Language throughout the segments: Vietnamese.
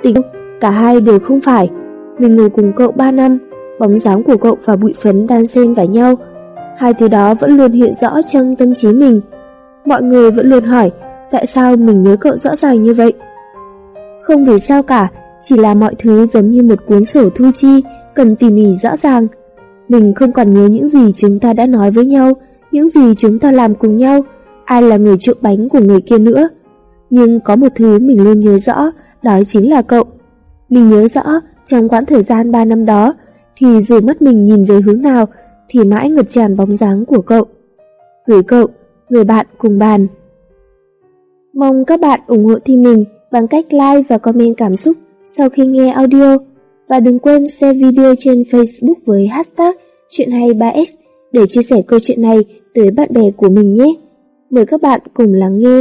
Tình cả hai đều không phải. Mình ngồi cùng cậu 3 năm, bóng dáng của cậu và bụi phấn đan xen vào nhau. Hai thứ đó vẫn luôn hiện rõ trong tâm trí mình. Mọi người vẫn luôn hỏi tại sao mình nhớ cậu rõ ràng như vậy. Không vì sao cả, chỉ là mọi thứ giống như một cuốn sổ thu chi, cần tỉ mỉ rõ ràng. Mình không còn nhớ những gì chúng ta đã nói với nhau, những gì chúng ta làm cùng nhau, ai là người trộm bánh của người kia nữa. Nhưng có một thứ mình luôn nhớ rõ, đó chính là cậu. Mình nhớ rõ, trong quãng thời gian 3 năm đó, thì dù mắt mình nhìn về hướng nào, thì mãi ngập tràn bóng dáng của cậu. Gửi cậu, người bạn cùng bàn. Mong các bạn ủng hộ team mình bằng cách like và comment cảm xúc sau khi nghe audio. Và đừng quên share video trên Facebook với hashtag Chuyện23s để chia sẻ câu chuyện này tới bạn bè của mình nhé. Mời các bạn cùng lắng nghe.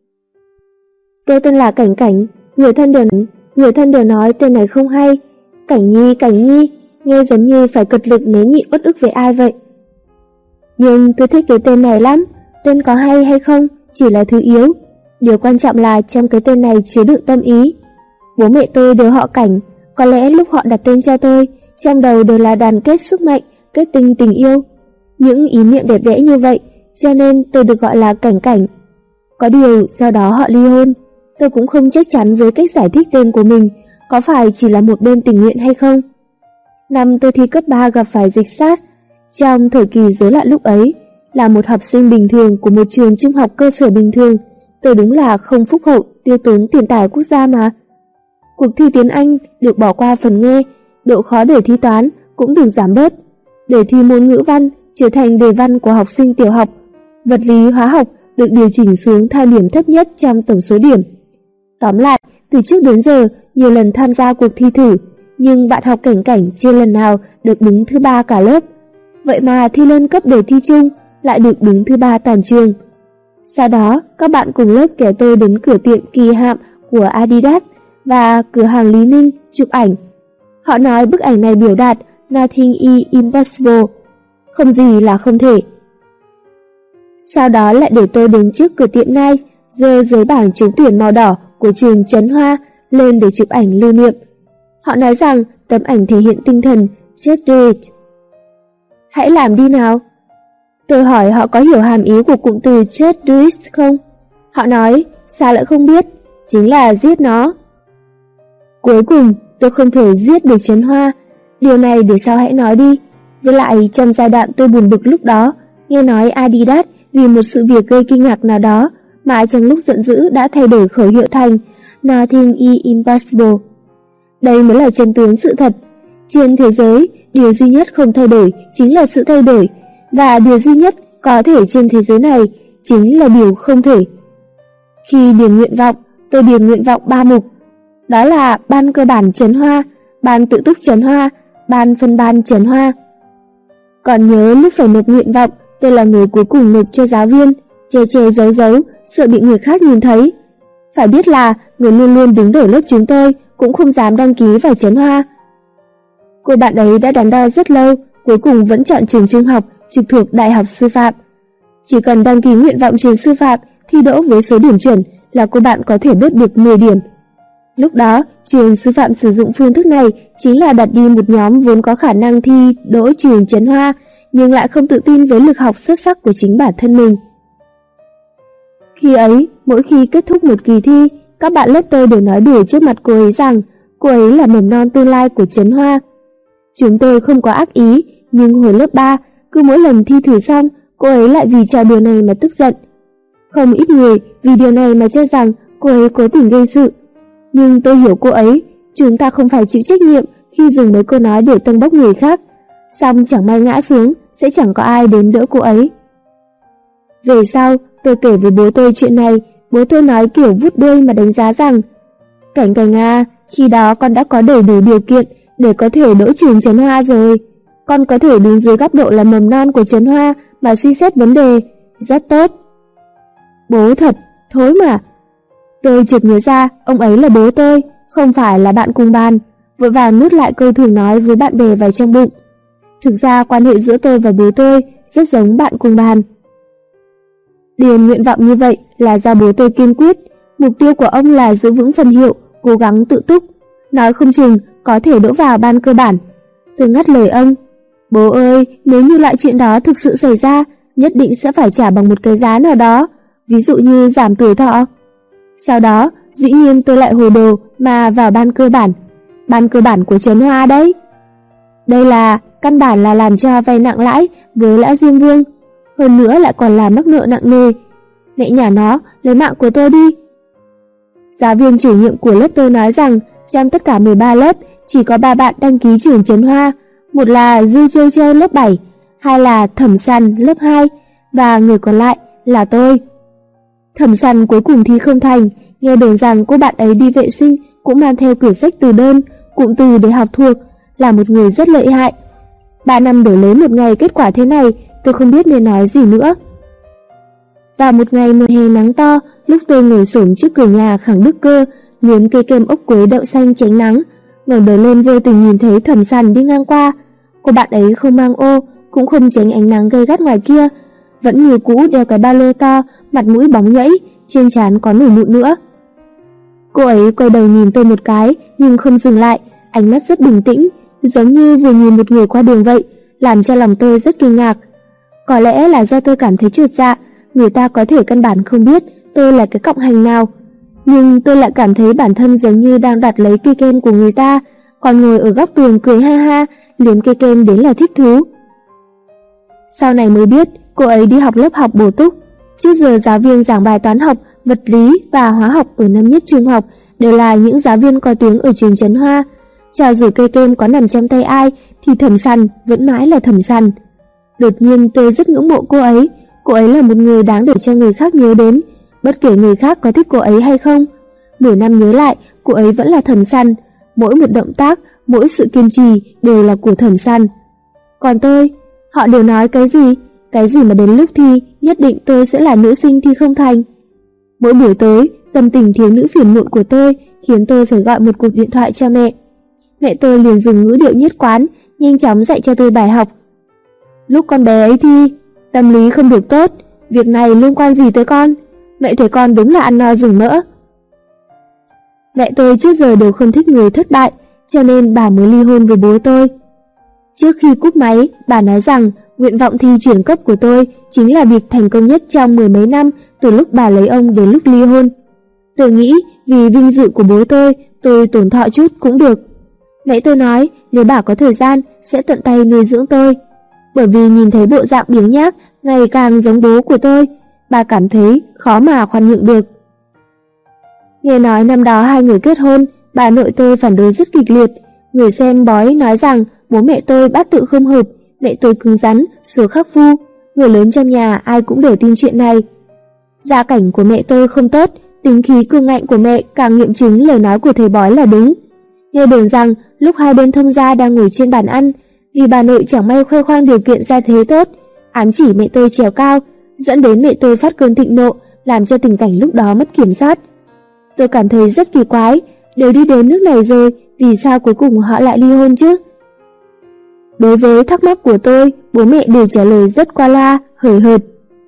Tôi tên là Cảnh Cảnh, người thân đều nói tên này không hay. Cảnh Nhi, nghe giống như phải cật lực nén nhịn uất ức với ai vậy. Nhưng tôi thích cái tên này lắm, tên có hay hay không chỉ là thứ yếu. Điều quan trọng là trong cái tên này chứa đựng tâm ý. Bố mẹ tôi đều họ Cảnh, có lẽ lúc họ đặt tên cho tôi, trong đầu đều là đoàn kết sức mạnh, kết tinh tình yêu. Những ý niệm đẹp đẽ như vậy, cho nên tôi được gọi là Cảnh Cảnh. Có điều sau đó họ ly hôn. Tôi cũng không chắc chắn với cách giải thích tên của mình có phải chỉ là một bên tình nguyện hay không. Năm tôi thi cấp 3 gặp phải dịch SARS. Trong thời kỳ rối loạn lúc ấy, là một học sinh bình thường của một trường trung học cơ sở bình thường, tôi đúng là không phúc hậu tiêu tốn tiền tài quốc gia mà. Cuộc thi tiếng Anh được bỏ qua phần nghe, độ khó đề thi toán cũng được giảm bớt. Đề thi môn ngữ văn trở thành đề văn của học sinh tiểu học. Vật lý hóa học được điều chỉnh xuống thang điểm thấp nhất trong tổng số điểm. Tóm lại, từ trước đến giờ, nhiều lần tham gia cuộc thi thử, nhưng bạn học Cảnh Cảnh chưa lần nào được đứng thứ 3 cả lớp. Vậy mà thi lên cấp đề thi chung lại được đứng thứ 3 toàn trường. Sau đó, các bạn cùng lớp kéo tôi đến cửa tiệm Kỳ Hạm của Adidas và cửa hàng Lý Ninh chụp ảnh. Họ nói bức ảnh này biểu đạt Nothing is impossible, không gì là không thể. Sau đó lại để tôi đến trước cửa tiệm Nike, giơ giấy bảng trúng tuyển màu đỏ của trường Trấn Hoa lên để chụp ảnh lưu niệm. Họ nói rằng tấm ảnh thể hiện tinh thần Just do it. Hãy làm đi nào. Tôi hỏi họ có hiểu hàm ý của cụm từ Just do it không? Họ nói, sao lại không biết, chính là giết nó. Cuối cùng, tôi không thể giết được Trấn Hoa. Điều này để sau hãy nói đi. Với lại, trong giai đoạn tôi buồn bực lúc đó, nghe nói Adidas vì một sự việc gây kinh ngạc nào đó mà trong lúc giận dữ đã thay đổi khẩu hiệu thành Nothing is impossible. Đây mới là chân tướng sự thật. Trên thế giới, điều duy nhất không thay đổi chính là sự thay đổi, và điều duy nhất có thể trên thế giới này chính là điều không thể. Khi điền nguyện vọng, tôi điền nguyện vọng 3 mục. Đó là ban cơ bản Trấn Hoa, ban tự túc Trấn Hoa, ban phân ban Trấn Hoa. Còn nhớ lúc phải nộp nguyện vọng, tôi là người cuối cùng nộp cho giáo viên, che giấu, sợ bị người khác nhìn thấy. Phải biết là người luôn luôn đứng đầu lớp chúng tôi cũng không dám đăng ký vào Trấn Hoa. Cô bạn ấy đã đắn đo rất lâu, cuối cùng vẫn chọn trường trung học trực thuộc Đại học Sư phạm. Chỉ cần đăng ký nguyện vọng trường sư phạm, thi đỗ với số điểm chuẩn là cô bạn có thể bớt được 10 điểm. Lúc đó, trường sư phạm sử dụng phương thức này chính là đặt đi một nhóm vốn có khả năng thi đỗ trường Trấn Hoa, nhưng lại không tự tin với lực học xuất sắc của chính bản thân mình. Khi ấy, mỗi khi kết thúc một kỳ thi, các bạn lớp tôi đều nói đùa trước mặt cô ấy rằng cô ấy là mầm non tương lai của Trấn Hoa. Chúng tôi không có ác ý, nhưng hồi lớp 3, cứ mỗi lần thi thử xong, cô ấy lại vì trò đùa này mà tức giận. Không ít người vì điều này mà cho rằng cô ấy cố tình gây sự. Nhưng tôi hiểu cô ấy, chúng ta không phải chịu trách nhiệm khi dùng mấy câu nói để tâng bốc người khác. Xong chẳng may ngã xuống, sẽ chẳng có ai đến đỡ cô ấy. Về sau, tôi kể với bố tôi chuyện này, bố tôi nói kiểu vút đuôi mà đánh giá rằng Cảnh Cảnh à, khi đó con đã có đầy đủ điều kiện để có thể đỗ trường Trấn Hoa rồi. Con có thể đứng dưới góc độ là mầm non của Trấn Hoa mà suy xét vấn đề. Rất tốt. Bố thật, thối mà. Tôi chợt nhớ ra ông ấy là bố tôi, không phải là bạn cùng bàn. Vội vàng nuốt lại câu thường nói với bạn bè vào trong bụng. Thực ra quan hệ giữa tôi và bố tôi rất giống bạn cùng bàn. Điền nguyện vọng như vậy là do bố tôi kiên quyết. Mục tiêu của ông là giữ vững phần hiệu, cố gắng tự túc. nói không chừng có thể đỗ vào ban cơ bản. Tôi ngắt lời ông. Bố ơi, nếu như loại chuyện đó thực sự xảy ra, nhất định sẽ phải trả bằng một cái giá nào đó, ví dụ như giảm tuổi thọ. Sau đó, dĩ nhiên tôi lại hồ đồ mà vào ban cơ bản của Trấn Hoa đấy. Đây là căn bản là làm cho vay nặng lãi với Lã Diêm Vương, hơn nữa lại còn là mắc nợ nặng nề. Mẹ nhà nó, lấy mạng của tôi đi. Giáo viên chủ nhiệm của lớp tôi nói rằng trong tất cả 13 lớp chỉ có 3 bạn đăng ký trường Trấn Hoa, một là Dư Châu Châu lớp 7, hai là Thẩm Săn lớp 2 và người còn lại là tôi. Thẩm Săn cuối cùng thi không thành, nghe đồn rằng cô bạn ấy đi vệ sinh cũng mang theo quyển sách từ đơn, cụm từ để học thuộc, là một người rất lợi hại. 3 năm đổi lấy một ngày kết quả thế này, tôi không biết nên nói gì nữa. Vào một ngày mùa hè nắng to, lúc tôi ngồi xổm trước cửa nhà Khẳng Đức Cơ, liếm cây kem ốc quế đậu xanh tránh nắng, ngẩng đầu lên vô tình nhìn thấy Thẩm Săn đi ngang qua. Cô bạn ấy không mang ô, cũng không tránh ánh nắng gay gắt ngoài kia, vẫn như cũ đeo cái ba lô to, mặt mũi bóng nhẫy, trên trán có nổi mụn nữa. Cô ấy quay đầu nhìn tôi một cái, nhưng không dừng lại, ánh mắt rất bình tĩnh, giống như vừa nhìn một người qua đường vậy, làm cho lòng tôi rất kinh ngạc. Có lẽ là do tôi cảm thấy chột dạ, người ta có thể căn bản không biết tôi là cái cọng hành nào, nhưng tôi lại cảm thấy bản thân giống như đang đoạt lấy cây kem của người ta, còn ngồi ở góc tường cười ha ha, liếm cây kem đến là thích thú. Sau này mới biết, cô ấy đi học lớp học bổ túc. Trước giờ giáo viên giảng bài toán học, vật lý và hóa học ở năm nhất trung học đều là những giáo viên có tiếng ở trường Trấn Hoa. Cho dù cây kem có nằm trong tay ai thì Thẩm Săn vẫn mãi là Thẩm Săn. Đột nhiên tôi rất ngưỡng mộ cô ấy là một người đáng để cho người khác nhớ đến, bất kể người khác có thích cô ấy hay không. 10 năm nhớ lại, cô ấy vẫn là Thẩm Săn, mỗi một động tác, mỗi sự kiên trì đều là của Thẩm Săn. Còn tôi, họ đều nói cái gì mà đến lúc thi nhất định tôi sẽ là nữ sinh thi không thành. Mỗi buổi tối, tâm tình thiếu nữ phiền muộn của tôi khiến tôi phải gọi một cuộc điện thoại cho mẹ. Mẹ tôi liền dùng ngữ điệu nhất quán, nhanh chóng dạy cho tôi bài học. Lúc con bé ấy thi, tâm lý không được tốt, việc này liên quan gì tới con? Mẹ thấy con đúng là ăn no rừng mỡ. Mẹ tôi trước giờ đều không thích người thất bại, cho nên bà mới ly hôn với bố tôi. Trước khi cúp máy, bà nói rằng nguyện vọng thi chuyển cấp của tôi chính là việc thành công nhất trong 10 mấy năm từ lúc bà lấy ông đến lúc ly hôn. Tôi nghĩ vì vinh dự của bố tôi tổn thọ chút cũng được. Mẹ tôi nói nếu bà có thời gian sẽ tận tay nuôi dưỡng tôi. Bởi vì nhìn thấy bộ dạng biếng nhác ngày càng giống bố của tôi, bà cảm thấy khó mà khoan nhượng được. Nghe nói năm đó hai người kết hôn, bà nội tôi phản đối rất kịch liệt. Người xem bói nói rằng bố mẹ tôi bát tự không hợp, mẹ tôi cứng rắn, số khắc phu. Người lớn trong nhà ai cũng đều tin chuyện này. Gia cảnh của mẹ tôi không tốt, tính khí cương ngạnh của mẹ càng nghiệm chứng lời nói của thầy bói là đúng. Nghe đồn rằng lúc hai bên thông gia đang ngồi trên bàn ăn, vì bà nội chẳng may khoe khoang điều kiện gia thế tốt, ám chỉ mẹ tôi trèo cao, dẫn đến mẹ tôi phát cơn thịnh nộ, làm cho tình cảnh lúc đó mất kiểm soát. Tôi cảm thấy rất kỳ quái, đều đi đến nước này rồi, vì sao cuối cùng họ lại ly hôn chứ? Đối với thắc mắc của tôi, bố mẹ đều trả lời rất qua loa, hời hợt.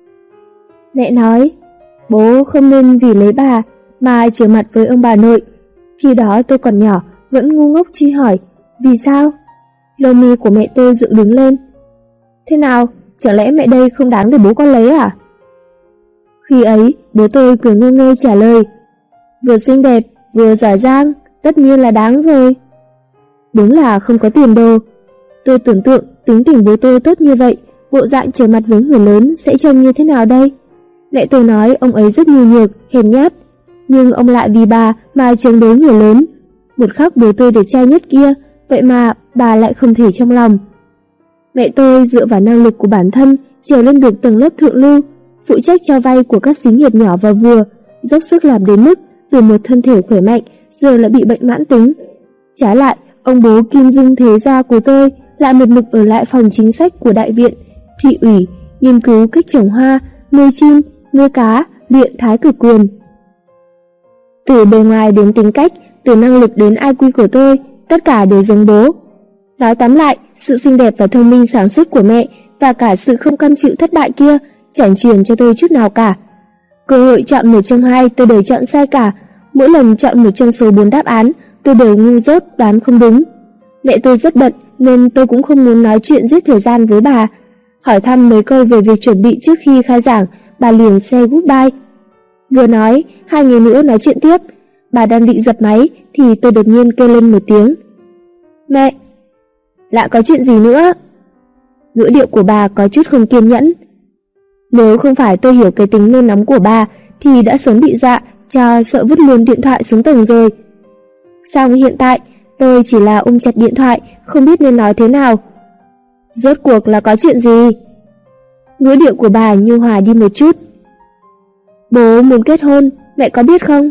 Mẹ nói, bố không nên vì lấy bà mà trở mặt với ông bà nội. Khi đó tôi còn nhỏ, vẫn ngu ngốc truy hỏi, vì sao? Lông mi của mẹ tôi dựng đứng lên. Thế nào, chẳng lẽ mẹ đây không đáng để bố con lấy à? Khi ấy, bố tôi cười ngơ ngơ trả lời, vừa xinh đẹp, vừa giỏi giang, tất nhiên là đáng rồi. Đúng là không có tiền đồ. Tôi tưởng tượng tính tình bố tôi tốt như vậy, bộ dạng trở mặt với người lớn sẽ trông như thế nào đây? Mẹ tôi nói ông ấy rất nhu nhược, hèn nhát, nhưng ông lại vì bà mà chống đối người lớn. Một khắc bố tôi đẹp trai nhất kia, vậy mà bà lại không thể trong lòng. Mẹ tôi dựa vào năng lực của bản thân trèo lên được tầng lớp thượng lưu, phụ trách cho vay của các xí nghiệp nhỏ và vừa, dốc sức làm đến mức từ một thân thể khỏe mạnh giờ lại bị bệnh mãn tính. Trái lại, ông bố Kim Dung thế gia của tôi lại một mực ở lại phòng chính sách của đại viện, thị ủy, nghiên cứu cách trồng hoa, nuôi chim, nuôi cá, luyện thái cực quyền. Từ bề ngoài đến tính cách, từ năng lực đến IQ của tôi, tất cả đều giống bố. Nói tóm lại, sự xinh đẹp và thông minh sáng suốt của mẹ và cả sự không cam chịu thất bại kia chẳng truyền cho tôi chút nào cả. Cơ hội chọn một trong hai tôi đều chọn sai cả. Mỗi lần chọn một trong số 4 đáp án, tôi đều ngu dốt đoán không đúng. Mẹ tôi rất bận nên tôi cũng không muốn nói chuyện giết thời gian với bà. Hỏi thăm mấy câu về việc chuẩn bị trước khi khai giảng, bà liền say goodbye. Vừa nói, 2 người nữa nói chuyện tiếp. Bà đang định dập máy thì tôi đột nhiên kêu lên một tiếng. Mẹ! Lại có chuyện gì nữa? Ngữ điệu của bà có chút không kiên nhẫn. Nếu không phải tôi hiểu cái tính nôn nóng của bà thì đã sớm bị dọa cho sợ vứt luôn điện thoại xuống tầng rồi. Xong hiện tại tôi chỉ là ôm chặt điện thoại, không biết nên nói thế nào. Rốt cuộc là có chuyện gì? Ngữ điệu của bà nhu hòa đi một chút. Bố muốn kết hôn, mẹ có biết không?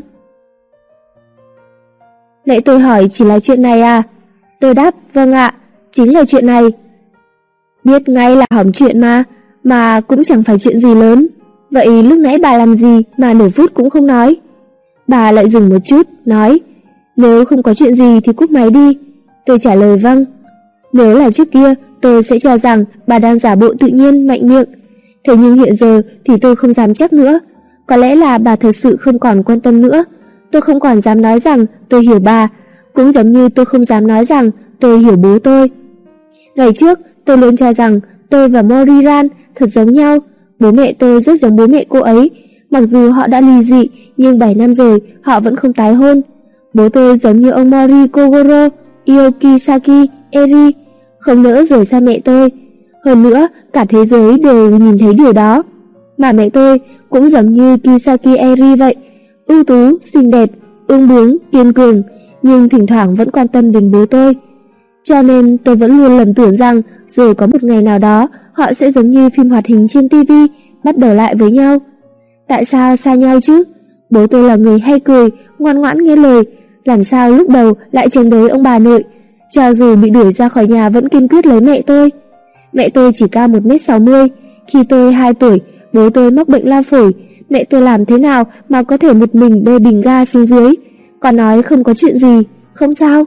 Mẹ tôi hỏi chỉ là chuyện này à? Tôi đáp vâng ạ, chính là chuyện này. Biết ngay là hỏng chuyện mà cũng chẳng phải chuyện gì lớn. Vậy lúc nãy bà làm gì mà nửa phút cũng không nói? Bà lại dừng một chút, nói nếu không có chuyện gì thì cúp máy đi. Tôi trả lời vâng. Nếu là trước kia tôi sẽ cho rằng bà đang giả bộ tự nhiên mạnh miệng. Thế nhưng hiện giờ thì tôi không dám chắc nữa. Có lẽ là bà thật sự không còn quan tâm nữa. Tôi không còn dám nói rằng tôi hiểu bà, cũng giống như tôi không dám nói rằng tôi hiểu bố tôi. Ngày trước tôi luôn cho rằng tôi và Moriran thật giống nhau. Bố mẹ tôi rất giống bố mẹ cô ấy. Mặc dù họ đã ly dị nhưng 7 năm rồi họ vẫn không tái hôn. Bố tôi giống như ông Mori Kogoro Iokisaki Eri, không nỡ rời xa mẹ tôi. Hơn nữa cả thế giới đều nhìn thấy điều đó. Mà mẹ tôi cũng giống như Kisaki Eri vậy, ưu tú, xinh đẹp, ương bướng, kiên cường, nhưng thỉnh thoảng vẫn quan tâm đến bố tôi. Cho nên tôi vẫn luôn lầm tưởng rằng rồi có một ngày nào đó họ sẽ giống như phim hoạt hình trên TV, bắt đầu lại với nhau. Tại sao xa nhau chứ? Bố tôi là người hay cười, ngoan ngoãn nghe lời, làm sao lúc đầu lại chống đối ông bà nội, cho dù bị đuổi ra khỏi nhà vẫn kiên quyết lấy mẹ tôi. Mẹ tôi chỉ cao 1m60, khi tôi 2 tuổi, bố tôi mắc bệnh lao phổi, mẹ tôi làm thế nào mà có thể một mình bê bình ga xuống dưới, còn nói không có chuyện gì, không sao.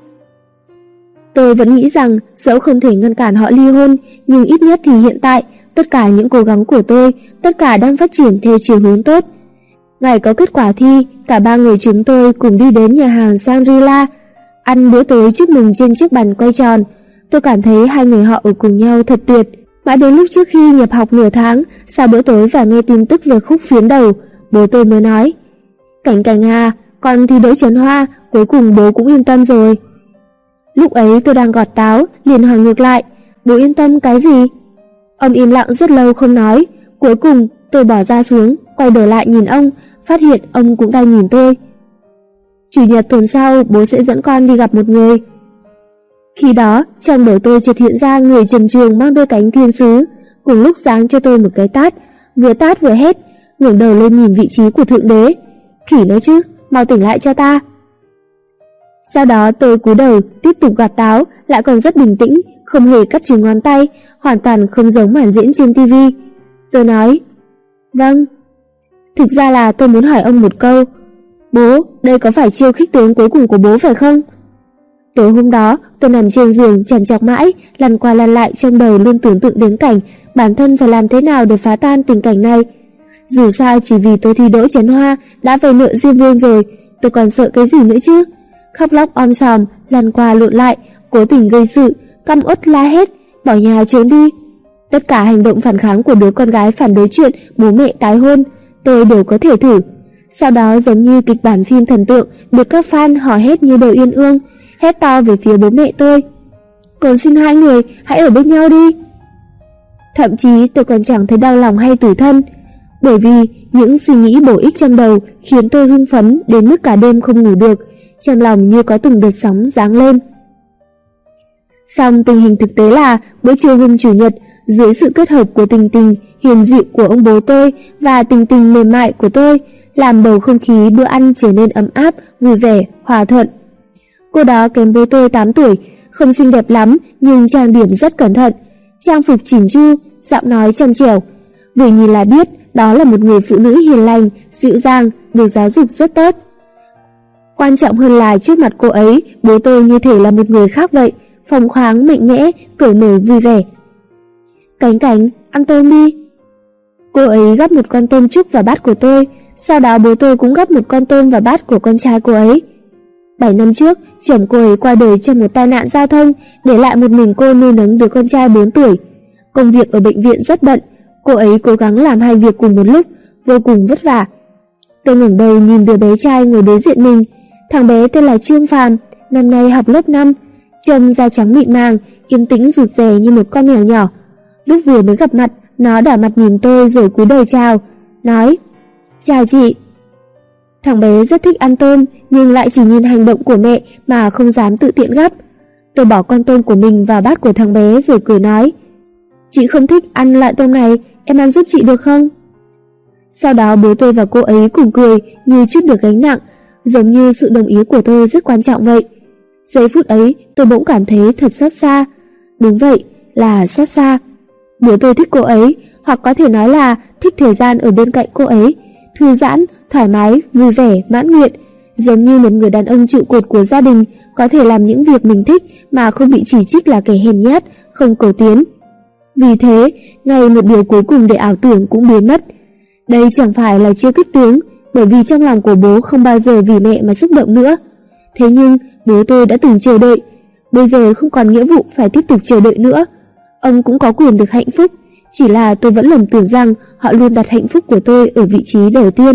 Tôi vẫn nghĩ rằng dẫu không thể ngăn cản họ ly hôn, nhưng ít nhất thì hiện tại, tất cả những cố gắng của tôi, tất cả đang phát triển theo chiều hướng tốt. Ngày có kết quả thi, cả 3 người chúng tôi cùng đi đến nhà hàng Shangri-La, ăn bữa tối chúc mừng trên chiếc bàn quay tròn. Tôi cảm thấy 2 người họ ở cùng nhau thật tuyệt. Mãi đến lúc trước khi nhập học nửa tháng, sau bữa tối và nghe tin tức về khúc phiến đầu, bố tôi mới nói: Cảnh Cảnh à, con thi đỗ Trấn Hoa, cuối cùng bố cũng yên tâm rồi. Lúc ấy tôi đang gọt táo, liền hỏi ngược lại: Bố yên tâm cái gì? Ông im lặng rất lâu không nói. Cuối cùng tôi bỏ ra xuống, quay đầu lại nhìn ông, phát hiện ông cũng đang nhìn tôi. Chủ nhật tuần sau bố sẽ dẫn con đi gặp một người. Khi đó trong đầu tôi chợt hiện ra người trần truồng mang đôi cánh thiên sứ, cùng lúc giáng cho tôi một cái tát vừa hét, ngẩng đầu lên nhìn vị trí của thượng đế. Khỉ nói chứ, mau tỉnh lại cho ta. Sau đó tôi cúi đầu tiếp tục gọt táo, lại còn rất bình tĩnh, không hề cắt chùm ngón tay, hoàn toàn không giống màn diễn trên TV. Tôi nói: Vâng. Thực ra là tôi muốn hỏi ông một câu. Bố, đây có phải chiêu khích tướng cuối cùng của bố phải không? Tối hôm đó tôi nằm trên giường trằn trọc mãi, lăn qua lăn lại trong đầu luôn tưởng tượng đến cảnh bản thân phải làm thế nào để phá tan tình cảnh này. Dù sao chỉ vì tôi thi đỗ Trấn Hoa đã về nợ Diêm Vương rồi, tôi còn sợ cái gì nữa chứ? Khóc lóc om sòm, lăn qua lộn lại, cố tình gây sự, căm uất la hét, bỏ nhà trốn đi. Tất cả hành động phản kháng của đứa con gái phản đối chuyện bố mẹ tái hôn, tôi đều có thể thử. Sau đó giống như kịch bản phim thần tượng, được các fan hò hét như đầu yên ương, hét to về phía bố mẹ tôi: Cầu xin 2 người hãy ở bên nhau đi. Thậm chí tôi còn chẳng thấy đau lòng hay tủi thân, bởi vì những suy nghĩ bổ ích trong đầu khiến tôi hưng phấn đến mức cả đêm không ngủ được, trong lòng như có từng đợt sóng giáng lên. Song tình hình thực tế là bữa trưa hôm Chủ nhật, dưới sự kết hợp của Tình Tình hiền dịu của ông bố tôi và Tình Tình mềm mại của tôi, làm bầu không khí bữa ăn trở nên ấm áp, vui vẻ, hòa thuận. Cô đó kém với tôi 8 tuổi, không xinh đẹp lắm nhưng trang điểm rất cẩn thận, trang phục chỉn chu, giọng nói trong trẻo. Vừa nhìn là biết đó là một người phụ nữ hiền lành, dịu dàng, được giáo dục rất tốt. Quan trọng hơn là trước mặt cô ấy, bố tôi như thể là một người khác vậy, phóng khoáng, mạnh mẽ, cởi mở, vui vẻ. Cảnh Cảnh, ăn tôm đi. Cô ấy gắp một con tôm trúc vào bát của tôi, sau đó bố tôi cũng gắp một con tôm vào bát của con trai cô ấy. 7 năm trước, chồng cô ấy qua đời trong một tai nạn giao thông, để lại một mình cô nuôi nấng đứa con trai 4 tuổi. Công việc ở bệnh viện rất bận, cô ấy cố gắng làm 2 việc cùng một lúc, vô cùng vất vả. Tôi ngẩng đầu nhìn đứa bé trai ngồi đối diện mình. Thằng bé tên là Trương Phàm, năm nay học lớp 5, trông da trắng mịn màng, yên tĩnh rụt rè như một con mèo nhỏ. Lúc vừa mới gặp mặt, nó đỏ mặt nhìn tôi rồi cúi đầu chào, nói: "Chào chị." Thằng bé rất thích ăn tôm, nhưng lại chỉ nhìn hành động của mẹ mà không dám tự tiện gắp. Tôi bỏ con tôm của mình vào bát của thằng bé rồi cười nói: "Chị không thích ăn loại tôm này, em ăn giúp chị được không?" Sau đó bố tôi và cô ấy cùng cười như chút được gánh nặng, giống như sự đồng ý của tôi rất quan trọng vậy. Giây phút ấy tôi bỗng cảm thấy thật xót xa. Đúng vậy, là xót xa. Bố tôi thích cô ấy, hoặc có thể nói là thích thời gian ở bên cạnh cô ấy, thư giãn, thoải mái, vui vẻ, mãn nguyện, giống như một người đàn ông trụ cột của gia đình, có thể làm những việc mình thích mà không bị chỉ trích là kẻ hèn nhát, không cầu tiến. Vì thế, ngay một điều cuối cùng để ảo tưởng cũng biến mất. Đây chẳng phải là chưa kích tướng, bởi vì trong lòng của bố không bao giờ vì mẹ mà xúc động nữa. Thế nhưng, bố tôi đã từng chờ đợi, bây giờ không còn nghĩa vụ phải tiếp tục chờ đợi nữa. Ông cũng có quyền được hạnh phúc, chỉ là tôi vẫn lầm tưởng rằng họ luôn đặt hạnh phúc của tôi ở vị trí đầu tiên.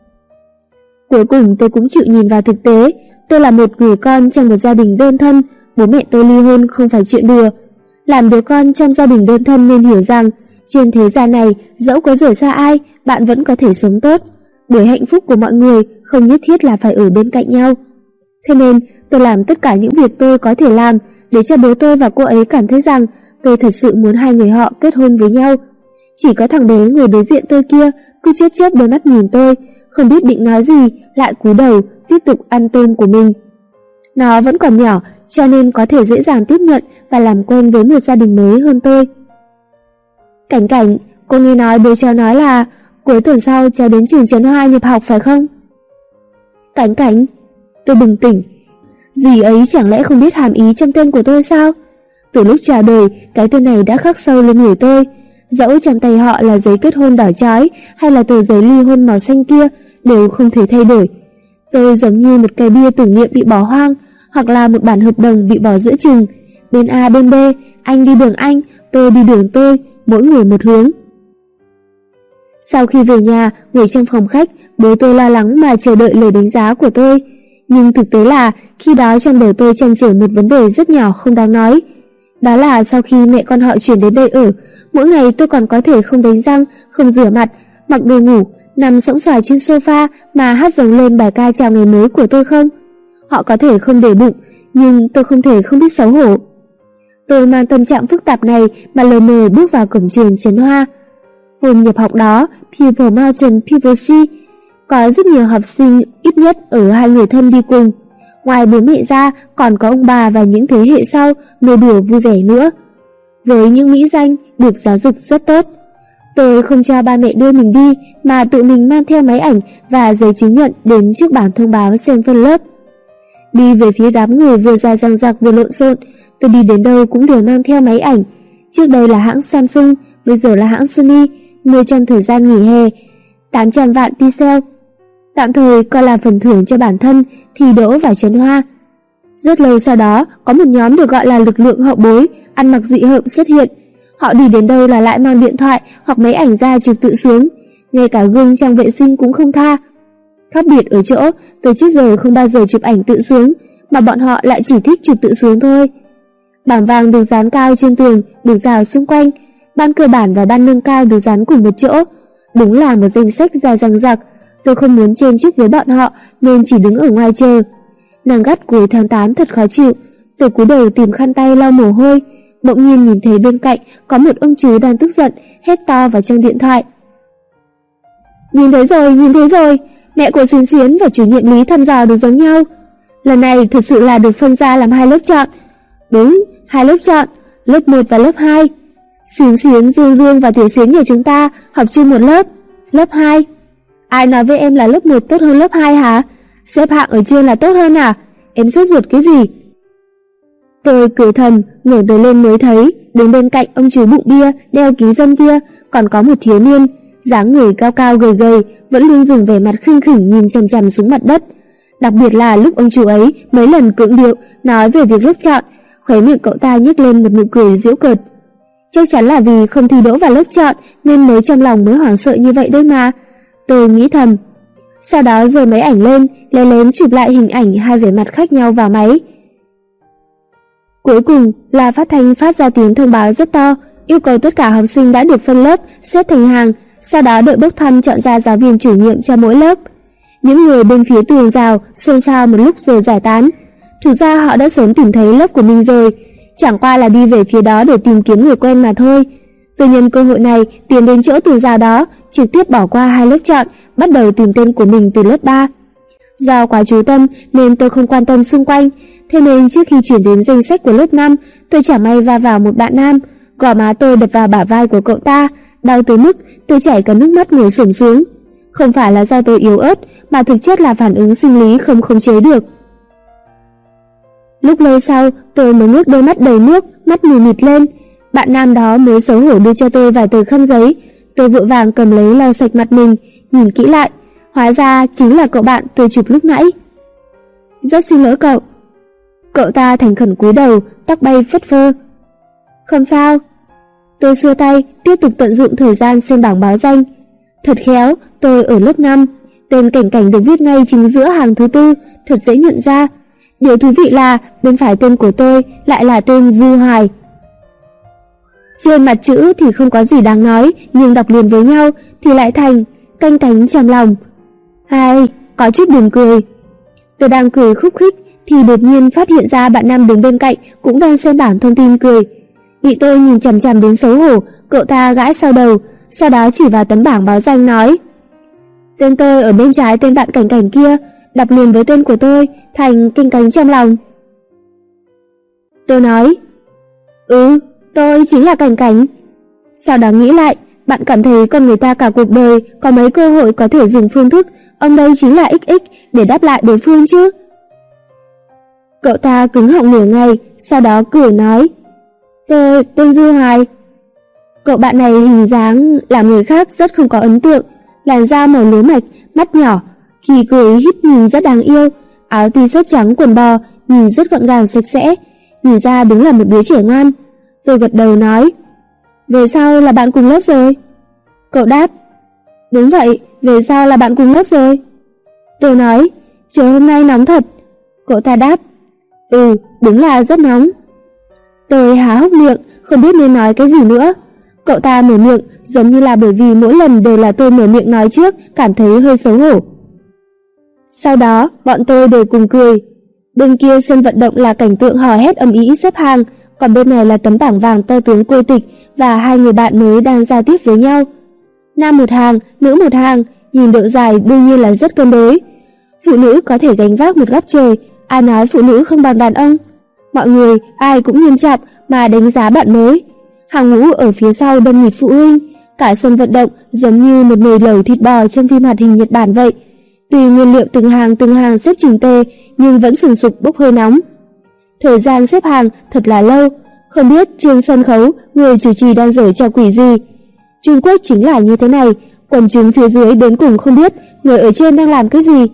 Cuối cùng tôi cũng chịu nhìn vào thực tế, tôi là một người con trong một gia đình đơn thân, bố mẹ tôi ly hôn không phải chuyện đùa. Làm đứa con trong gia đình đơn thân nên hiểu rằng, trên thế gian này dẫu có rời xa ai, bạn vẫn có thể sống tốt, bởi hạnh phúc của mọi người không nhất thiết là phải ở bên cạnh nhau. Thế nên tôi làm tất cả những việc tôi có thể làm để cho bố tôi và cô ấy cảm thấy rằng tôi thật sự muốn hai người họ kết hôn với nhau. Chỉ có thằng bé ngồi đối diện tôi kia cứ chớp chớp đôi mắt nhìn tôi, không biết định nói gì, lại cúi đầu tiếp tục ăn tôm của mình. Nó vẫn còn nhỏ, cho nên có thể dễ dàng tiếp nhận và làm quen với một gia đình mới hơn tôi. Cảnh Cảnh, cô nghe nói bố cháu nói là cuối tuần sau cháu đến trường Trấn Hoa nhập học phải không? Cảnh Cảnh, tôi bừng tỉnh. Dì ấy chẳng lẽ không biết hàm ý trong tên của tôi sao? Từ lúc chào đời, cái tên này đã khắc sâu lên người tôi. Dẫu trong tay họ là giấy kết hôn đỏ chói hay là tờ giấy ly hôn màu xanh kia, đều không thể thay đổi. Tôi giống như một cây bia tưởng niệm bị bỏ hoang, hoặc là một bản hợp đồng bị bỏ giữa chừng. Bên A bên B, anh đi đường anh, tôi đi đường tôi, mỗi người một hướng. Sau khi về nhà, ngồi trong phòng khách, bố tôi lo lắng mà chờ đợi lời đánh giá của tôi. Nhưng thực tế là khi đó trong đầu tôi trăn trở một vấn đề rất nhỏ không đáng nói. Đó là sau khi mẹ con họ chuyển đến đây ở, mỗi ngày tôi còn có thể không đánh răng, không rửa mặt, mặc đồ ngủ, nằm sõng soài trên sofa mà hát dâng lên bài ca chào ngày mới của tôi không? Họ có thể không để bụng, nhưng tôi không thể không biết xấu hổ. Tôi mang tâm trạng phức tạp này mà lờ mờ bước vào cổng trường Trấn Hoa. Hôm nhập học đó, Pupil Mountain Pupil Street, có rất nhiều học sinh, ít nhất ở hai người thân đi cùng. Ngoài bố mẹ ra, còn có ông bà và những thế hệ sau nô đùa vui vẻ nữa. Với những mỹ danh được giáo dục rất tốt, tôi không cho ba mẹ đưa mình đi mà tự mình mang theo máy ảnh và giấy chứng nhận đến trước bảng thông báo xem phân lớp. Đi về phía đám người vừa dài dằng dặc vừa lộn xộn, tôi đi đến đâu cũng đều mang theo máy ảnh. Trước đây là hãng Samsung, bây giờ là hãng Sony, mua trong thời gian nghỉ hè, 800 vạn pixel. Tạm thời coi là phần thưởng cho bản thân thi đỗ vào Trấn Hoa. Rất lâu sau đó, có một nhóm được gọi là lực lượng hậu bối, ăn mặc dị hợm xuất hiện. Họ đi đến đâu là lại mang điện thoại hoặc máy ảnh ra chụp tự sướng, ngay cả gương trong vệ sinh cũng không tha. Khác biệt ở chỗ, tôi trước giờ không bao giờ chụp ảnh tự sướng, mà bọn họ lại chỉ thích chụp tự sướng thôi. Bảng vàng được dán cao trên tường, được rào xung quanh. Ban cơ bản và ban nâng cao được dán cùng một chỗ. Đúng là một danh sách dài dằng dặc. Tôi không muốn chen chúc với bọn họ nên chỉ đứng ở ngoài chờ. Nắng gắt cuối tháng 8 thật khó chịu. Tôi cúi đầu tìm khăn tay lau mồ hôi, bỗng nhiên nhìn thấy bên cạnh có một ông chú đang tức giận, hét to vào trong điện thoại. Nhìn thấy rồi, mẹ của Xuyến Xuyến và chủ nhiệm Lý thăm dò được giống nhau. Lần này thực sự là được phân ra làm 2 lớp chọn. Đúng, 2 lớp chọn, lớp 1 và lớp 2. Xuyến Xuyến, Dương Dương và Tiểu Xuyến nhà chúng ta học chung một lớp, lớp 2. Ai nói với em là lớp 1 tốt hơn lớp 2 hả? Xếp hạng ở trên là tốt hơn à? Em sốt ruột cái gì? Tôi cười thầm, ngẩng đầu lên mới thấy, đứng bên cạnh ông chú bụng bia, đeo kính râm kia, còn có một thiếu niên, dáng người cao cao gầy gầy, vẫn luôn dùng vẻ mặt khinh khỉnh nhìn chằm chằm xuống mặt đất. Đặc biệt là lúc ông chủ ấy mấy lần cưỡng điệu nói về việc lớp chọn, khóe miệng cậu ta nhếch lên một nụ cười giễu cợt. Chắc chắn là vì không thi đỗ vào lớp chọn nên mới trong lòng mới hoảng sợ như vậy đấy mà. Tôi nghĩ thầm. Sau đó giơ máy ảnh lên, lén lén chụp lại hình ảnh hai vẻ mặt khác nhau vào máy. Cuối cùng là phát thanh phát ra tiếng thông báo rất to, yêu cầu tất cả học sinh đã được phân lớp xếp thành hàng, sau đó đội bốc thăm chọn ra giáo viên chủ nhiệm cho mỗi lớp. Những người bên phía tường rào xôn xao một lúc rồi giải tán. Thực ra họ đã sớm tìm thấy lớp của mình rồi, chẳng qua là đi về phía đó để tìm kiếm người quen mà thôi. Tôi nhân cơ hội này tiến đến chỗ tường rào đó, trực tiếp bỏ qua hai lớp chọn, bắt đầu tìm tên của mình từ lớp 3. Do quá chú tâm nên tôi không quan tâm xung quanh, thế nên trước khi chuyển đến danh sách của lớp 5, tôi chẳng may va vào một bạn nam, gò má tôi đập vào bả vai của cậu ta, đau tới mức tôi chảy cả nước mắt ngồi xổm xuống. Không phải là do tôi yếu ớt, mà thực chất là phản ứng sinh lý không khống chế được. Lúc lâu sau, tôi mới ngước đôi mắt đầy nước, mắt mù mịt lên. Bạn nam đó mới xấu hổ đưa cho tôi vài tờ khăn giấy. Tôi vội vàng cầm lấy lau sạch mặt mình, nhìn kỹ lại. Hóa ra chính là cậu bạn tôi chụp lúc nãy. Rất xin lỗi cậu. Cậu ta thành khẩn cúi đầu, tóc bay phất phơ. Không sao. Tôi xua tay, tiếp tục tận dụng thời gian xem bảng báo danh. Thật khéo, tôi ở lớp 5. Tên Cảnh Cảnh được viết ngay chính giữa hàng thứ 4, thật dễ nhận ra. Điều thú vị là bên phải tên của tôi lại là tên Dư Hoài. Trên mặt chữ thì không có gì đáng nói, nhưng đọc liền với nhau thì lại thành canh cánh trong lòng. Hay, có chút buồn cười. Tôi đang cười khúc khích thì đột nhiên phát hiện ra bạn nam đứng bên cạnh cũng đang xem bảng thông tin cười. Bị tôi nhìn chằm chằm đến xấu hổ, cậu ta gãi sau đầu, sau đó chỉ vào tấm bảng báo danh nói: Tên tôi ở bên trái tên bạn Cảnh Cảnh kia, đọc liền với tên của tôi thành canh cánh trong lòng. Tôi nói: tôi chính là Cảnh Cảnh. Sau đó nghĩ lại, bạn cảm thấy con người ta cả cuộc đời có mấy cơ hội có thể dùng phương thức ông đây chính là XX để đáp lại đối phương chứ? Cậu ta cứng họng nửa ngày, sau đó cười nói: Tôi tên Dư Hoài. Cậu bạn này hình dáng làm người khác rất không có ấn tượng, làn da màu lúa mạch, mắt nhỏ, khi cười híp nhìn rất đáng yêu, áo t-shirt trắng quần bò nhìn rất gọn gàng sạch sẽ, nhìn ra đúng là một đứa trẻ ngoan. Tôi gật đầu nói: Về sau là bạn cùng lớp rồi? Cậu đáp: Đúng vậy, về sau là bạn cùng lớp rồi. Tôi nói: Trời hôm nay nóng thật. Cậu ta đáp: Đúng là rất nóng. Tôi há hốc miệng, không biết nên nói cái gì nữa. Cậu ta mở miệng giống như là bởi vì mỗi lần đều là tôi mở miệng nói trước, cảm thấy hơi xấu hổ. Sau đó, bọn tôi đều cùng cười. Bên kia sân vận động là cảnh tượng hò hét ầm ĩ xếp hàng, còn bên này là tấm bảng vàng to tướng cô tịch và hai người bạn mới đang giao tiếp với nhau. Nam một hàng, nữ một hàng, nhìn độ dài đương nhiên là rất cân đối. Phụ nữ có thể gánh vác một góc trời, ai nói phụ nữ không bằng đàn ông. Mọi người ai cũng nghiêm trọng mà đánh giá bạn mới. Hàng ngũ ở phía sau đông nghịt phụ huynh, cả sân vận động giống như một nồi lẩu thịt bò trong phim hoạt hình Nhật Bản vậy. Tuy nguyên liệu từng hàng xếp chỉnh tề nhưng vẫn sùng sục bốc hơi nóng. Thời gian xếp hàng thật là lâu, không biết trên sân khấu người chủ trì đang giở trò quỷ gì. Trung Quốc chính là như thế này, quần chúng phía dưới đến cùng không biết người ở trên đang làm cái gì.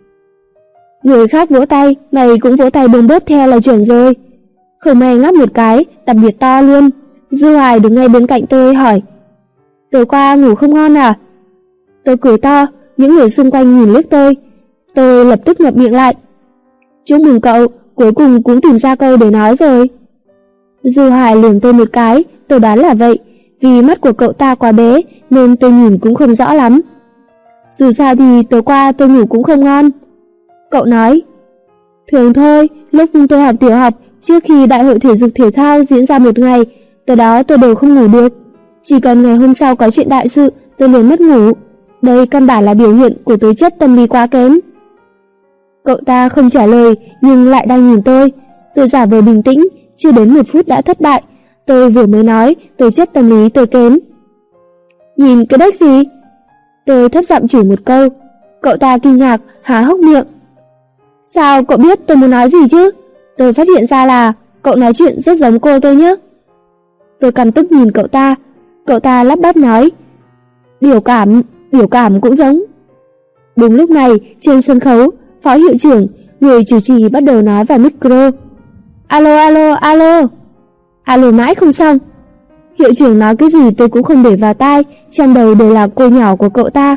Người khác vỗ tay, mày cũng vỗ tay bông bốp theo là chuẩn rồi. Không may ngáp một cái, đặc biệt to luôn. Dư Hoài đứng ngay bên cạnh tôi hỏi: Tối qua ngủ không ngon à? Tôi cười to, những người xung quanh nhìn liếc tôi. Tôi lập tức ngậm miệng lại. Chúc mừng cậu, cuối cùng cũng tìm ra câu để nói rồi. Dư Hoài lườm tôi một cái, tôi đoán là vậy, vì mắt của cậu ta quá bé nên tôi nhìn cũng không rõ lắm. Dù sao thì tối qua tôi ngủ cũng không ngon. Cậu nói: Thường thôi, lúc tôi học tiểu học, trước khi đại hội thể dục thể thao diễn ra một ngày, tối đó tôi đều không ngủ được. Chỉ cần ngày hôm sau có chuyện đại sự, tôi liền mất ngủ. Đây căn bản là biểu hiện của tố chất tâm lý quá kém. Cậu ta không trả lời nhưng lại đang nhìn tôi. Tôi giả vờ bình tĩnh, chưa đến 1 phút đã thất bại. Tôi vừa mới nói tố chất tâm lý tôi kém. Nhìn cái đếch gì? Tôi thấp giọng chửi một câu. Cậu ta kinh ngạc, há hốc miệng. Sao cậu biết tôi muốn nói gì chứ? Tôi phát hiện ra là cậu nói chuyện rất giống cô tôi nhé. Tôi căm tức nhìn cậu ta. Cậu ta lắp bắp nói: biểu cảm cũng giống. Đúng lúc này, trên sân khấu, phó hiệu trưởng, người chủ trì bắt đầu nói vào micro. Alo, alo, alo. Alo mãi không xong. Hiệu trưởng nói cái gì tôi cũng không để vào tai, trong đầu đều là cô nhỏ của cậu ta.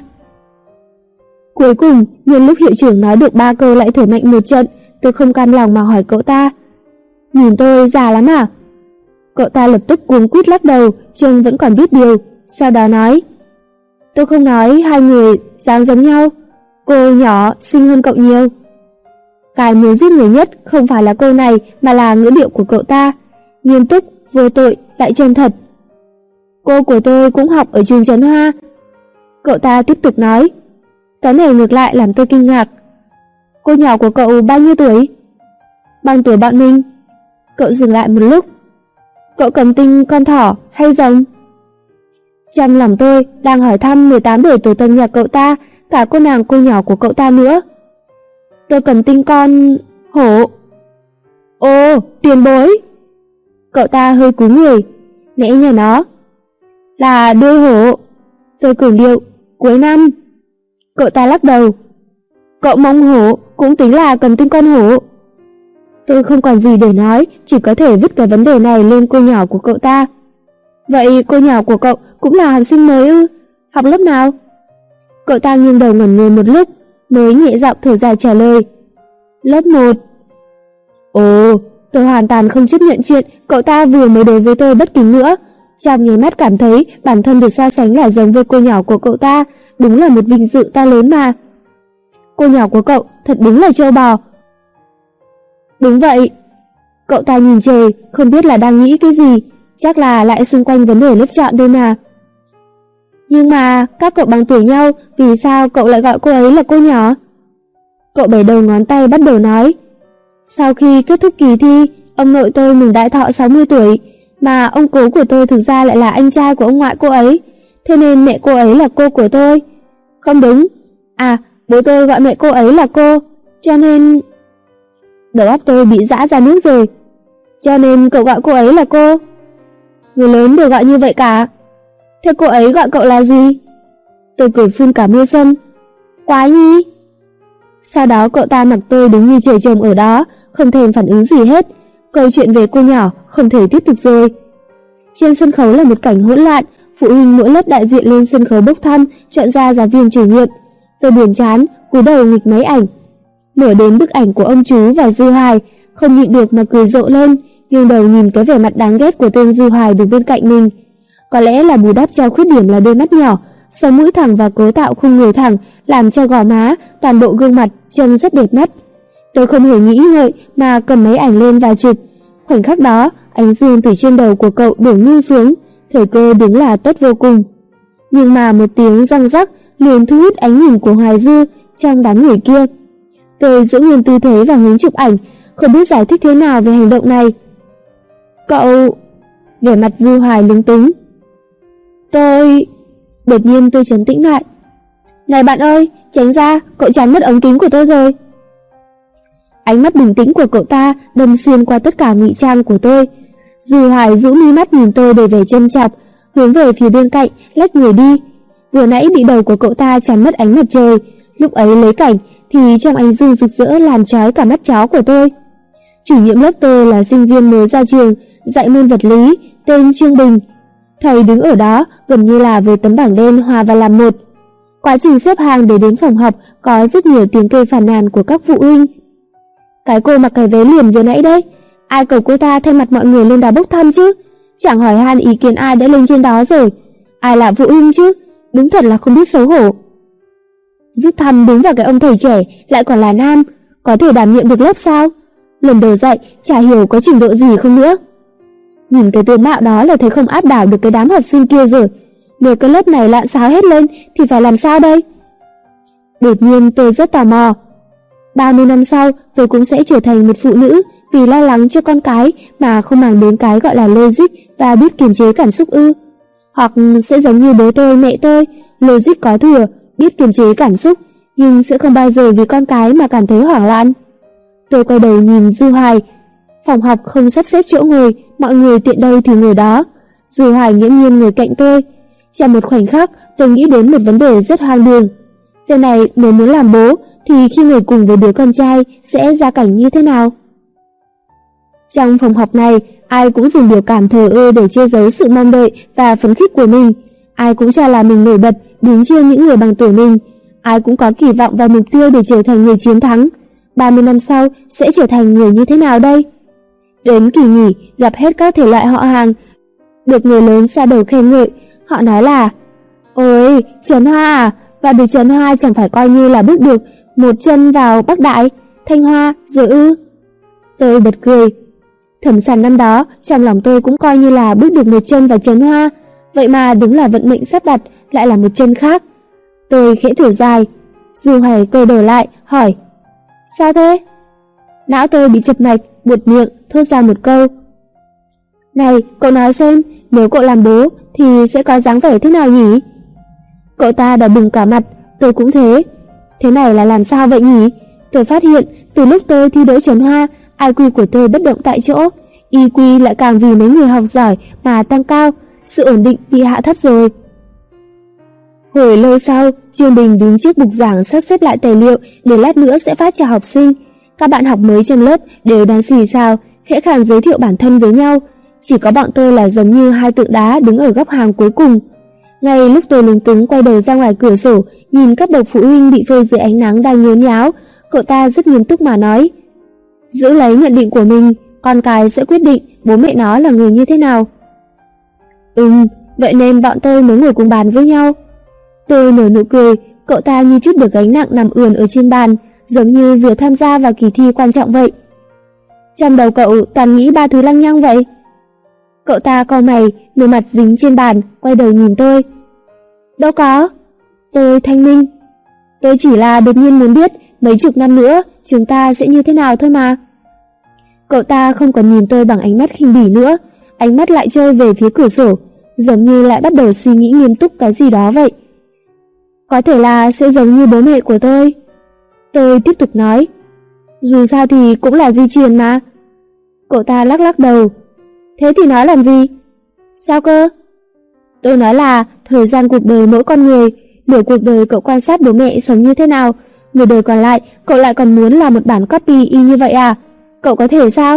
Cuối cùng, nhân lúc hiệu trưởng nói được 3 câu lại thở mạnh một trận, tôi không cam lòng mà hỏi cậu ta. Nhìn tôi già lắm à? Cậu ta lập tức cuống quýt lắc đầu, trông vẫn còn biết điều, sau đó nói. Tôi không nói hai người dáng giống nhau, cô nhỏ xinh hơn cậu nhiều. Cái muốn giết người nhất không phải là câu này mà là ngữ điệu của cậu ta, nghiêm túc, vô tội, lại chân thật. Cô của tôi cũng học ở trường Trấn Hoa. Cậu ta tiếp tục nói. Cái này ngược lại làm tôi kinh ngạc. Cô nhỏ của cậu bao nhiêu tuổi? Bằng tuổi bọn mình. Cậu dừng lại một lúc. Cậu cầm tinh con thỏ hay rồng? Trong lòng tôi đang hỏi thăm 18 đời tổ tông nhà cậu ta, cả cô nàng cô nhỏ của cậu ta nữa. Tôi cầm tinh con hổ. Ồ, tiền bối. Cậu ta hơi cúi người, nẽ nhà nó. Là đuôi hổ. Tôi cường điệu, cuối năm. Cậu ta lắc đầu. Cậu mong hổ cũng tính là cầm tinh con hổ. Tôi không còn gì để nói, chỉ có thể vứt cái vấn đề này lên cô nhỏ của cậu ta. Vậy cô nhỏ của cậu cũng là học sinh mới ư? Học lớp nào? Cậu ta nghiêng đầu ngẩn người một lúc, mới nhẹ giọng thở dài trả lời. Lớp 1. Ồ, tôi hoàn toàn không chấp nhận chuyện cậu ta vừa mới đối với tôi bất kính nữa. Trong nháy mắt cảm thấy bản thân được so sánh là giống với cô nhỏ của cậu ta, đúng là một vinh dự to lớn mà. Cô nhỏ của cậu thật đúng là trâu bò. Đúng vậy. Cậu ta nhìn trời, không biết là đang nghĩ cái gì, chắc là lại xung quanh vấn đề lớp chọn đây mà. Nhưng mà các cậu bằng tuổi nhau, vì sao cậu lại gọi cô ấy là cô nhỏ? Cậu bẻ đầu ngón tay bắt đầu nói. Sau khi kết thúc kỳ thi, ông nội tôi mừng đại thọ 60 tuổi, mà ông cố của tôi thực ra lại là anh trai của ông ngoại cô ấy, thế nên mẹ cô ấy là cô của tôi. Không đúng. À, bố tôi gọi mẹ cô ấy là cô, cho nên... Đầu óc tôi bị giã ra nước rồi. Cho nên cậu gọi cô ấy là cô. Người lớn đều gọi như vậy cả. Thế cô ấy gọi cậu là gì? Tôi cười phun cả mưa xuân. Quái nhi. Sau đó cậu ta mặc tôi đứng như trời trồng ở đó, không thèm phản ứng gì hết. Câu chuyện về cô nhỏ không thể tiếp tục rồi. Trên sân khấu là một cảnh hỗn loạn, phụ huynh mỗi lớp đại diện lên sân khấu bốc thăm, chọn ra giáo viên chủ nhiệm. Tôi buồn chán, cúi đầu nghịch máy ảnh. Mở đến bức ảnh của ông chú và Dư Hoài, không nhịn được mà cười rộ lên, nghiêng đầu nhìn cái vẻ mặt đáng ghét của tên Dư Hoài đứng bên cạnh mình. Có lẽ là bù đắp cho khuyết điểm là đôi mắt nhỏ, sống mũi thẳng và cấu tạo khung người thẳng, làm cho gò má, toàn bộ gương mặt trông rất đẹp mắt. Tôi không hề nghĩ ngợi mà cầm máy ảnh lên và chụp. Khoảnh khắc đó, ánh dương từ trên đầu của cậu đổ nghiêng xuống, thời cơ đúng là tốt vô cùng. Nhưng mà một tiếng răng rắc liền thu hút ánh nhìn của Hoài Dư trong đám người kia. Tôi giữ nguyên tư thế và hướng chụp ảnh, không biết giải thích thế nào về hành động này. Cậu... Vẻ mặt Dư Hoài lúng túng. Đột nhiên tôi trấn tĩnh lại. Này bạn ơi, tránh ra, cậu chắn mất ống kính của tôi rồi. Ánh mắt bình tĩnh của cậu ta đâm xuyên qua tất cả ngụy trang của tôi. Dư Hoài rũ mi mắt nhìn tôi đầy vẻ châm chọc, hướng về phía bên cạnh, lách người đi. Vừa nãy bị đầu của cậu ta chắn mất ánh mặt trời, lúc ấy lấy cảnh thì trong ánh dương rực rỡ làm chói cả mắt chó của tôi. Chủ nhiệm lớp tôi là sinh viên mới ra trường, dạy môn vật lý, tên Trương Bình. Thầy đứng ở đó gần như là với tấm bảng đen hòa vào làm một. Quá trình xếp hàng để đến phòng học có rất nhiều tiếng kêu phàn nàn của các phụ huynh. Cái cô mặc cái váy liền vừa nãy đấy, ai cầu cô ta thay mặt mọi người lên đó bốc thăm chứ? Chẳng hỏi han ý kiến ai đã lên trên đó rồi. Ai là phụ huynh chứ? Đúng thật là không biết xấu hổ. Rút thăm đúng vào cái ông thầy trẻ, lại còn là nam, có thể đảm nhiệm được lớp sao? Lần đầu dạy chả hiểu có trình độ gì không nữa. Nhìn cái tướng mạo đó là thấy không áp đảo được cái đám học sinh kia rồi. Nếu cái lớp này lạn xáo hết lên thì phải làm sao đây? Đột nhiên tôi rất tò mò. 30 năm sau tôi cũng sẽ trở thành một phụ nữ vì lo lắng cho con cái mà không màng đến cái gọi là logic và biết kiềm chế cảm xúc ư? Hoặc sẽ giống như bố tôi, mẹ tôi, logic có thừa, biết kiềm chế cảm xúc, nhưng sẽ không bao giờ vì con cái mà cảm thấy hoảng loạn. Tôi quay đầu nhìn Dư Hoài. Phòng học không sắp xếp chỗ ngồi, mọi người tiện đâu thì ngồi đó. Dư Hoài nghiễm nhiên ngồi cạnh tôi. Trong một khoảnh khắc, tôi nghĩ đến một vấn đề rất hoang đường. Tên này nếu muốn làm bố thì khi ngồi cùng với đứa con trai sẽ ra cảnh như thế nào? Trong phòng học này, ai cũng dùng biểu cảm thờ ơ để che giấu sự mong đợi và phấn khích của mình. Ai cũng cho là mình nổi bật, đứng trên những người bằng tuổi mình. Ai cũng có kỳ vọng và mục tiêu để trở thành người chiến thắng. 30 năm sau sẽ trở thành người như thế nào đây? Đến kỳ nghỉ, gặp hết các thể loại họ hàng, được người lớn xa đầu khen ngợi. Họ nói là: "Ôi, Trấn Hoa à, và được Trấn Hoa chẳng phải coi như là bước được một chân vào Bắc Đại, Thanh Hoa rồi ư?" Tôi bật cười. Thẩm Sàn năm đó, trong lòng tôi cũng coi như là bước được một chân vào Trấn Hoa, vậy mà đúng là vận mệnh sắp đặt lại là một chân khác. Tôi khẽ thở dài. Dư Hoài quay đầu lại, hỏi: "Sao thế?" Não tôi bị chập mạch, buột miệng, thốt ra một câu: "Này, cậu nói xem, nếu cậu làm bố thì sẽ có dáng vẻ thế nào nhỉ?" Cậu ta đỏ bừng cả mặt, tôi cũng thế. Thế này là làm sao vậy nhỉ? Tôi phát hiện, từ lúc tôi thi đỗ Trấn Hoa, IQ của tôi bất động tại chỗ, EQ lại càng vì mấy người học giỏi mà tăng cao, sự ổn định bị hạ thấp rồi. Hồi lâu sau, Trương Bình đứng trước bục giảng sắp xếp lại tài liệu để lát nữa sẽ phát cho học sinh. Các bạn học mới trong lớp đều đang xì xào, khẽ khàng giới thiệu bản thân với nhau. Chỉ có bọn tôi là giống như hai tượng đá đứng ở góc hàng cuối cùng. Ngay lúc tôi lúng túng quay đầu ra ngoài cửa sổ, nhìn các bậc phụ huynh bị phơi dưới ánh nắng đang nhốn nháo, cậu ta rất nghiêm túc mà nói: "Giữ lấy nhận định của mình, con cái sẽ quyết định bố mẹ nó là người như thế nào." Vậy nên bọn tôi mới ngồi cùng bàn với nhau. Tôi nở nụ cười, cậu ta như chút được gánh nặng nằm ườn ở trên bàn, giống như vừa tham gia vào kỳ thi quan trọng vậy. "Trong đầu cậu toàn nghĩ ba thứ lăng nhăng vậy?" Cậu ta cau mày, nửa mặt dính trên bàn, quay đầu nhìn tôi. "Đâu có." Tôi thanh minh. "Tôi chỉ là đột nhiên muốn biết mấy chục năm nữa chúng ta sẽ như thế nào thôi mà." Cậu ta không còn nhìn tôi bằng ánh mắt khinh bỉ nữa, ánh mắt lại trôi về phía cửa sổ, giống như lại bắt đầu suy nghĩ nghiêm túc cái gì đó vậy. "Có thể là sẽ giống như bố mẹ của tôi." Tôi tiếp tục nói. "Dù sao thì cũng là di truyền mà." Cậu ta lắc lắc đầu. "Thế thì nói làm gì?" "Sao cơ?" Tôi nói là thời gian cuộc đời mỗi con người, nửa cuộc đời cậu quan sát bố mẹ sống như thế nào, nửa đời còn lại cậu lại còn muốn là một bản copy y như vậy à? Cậu có thể sao?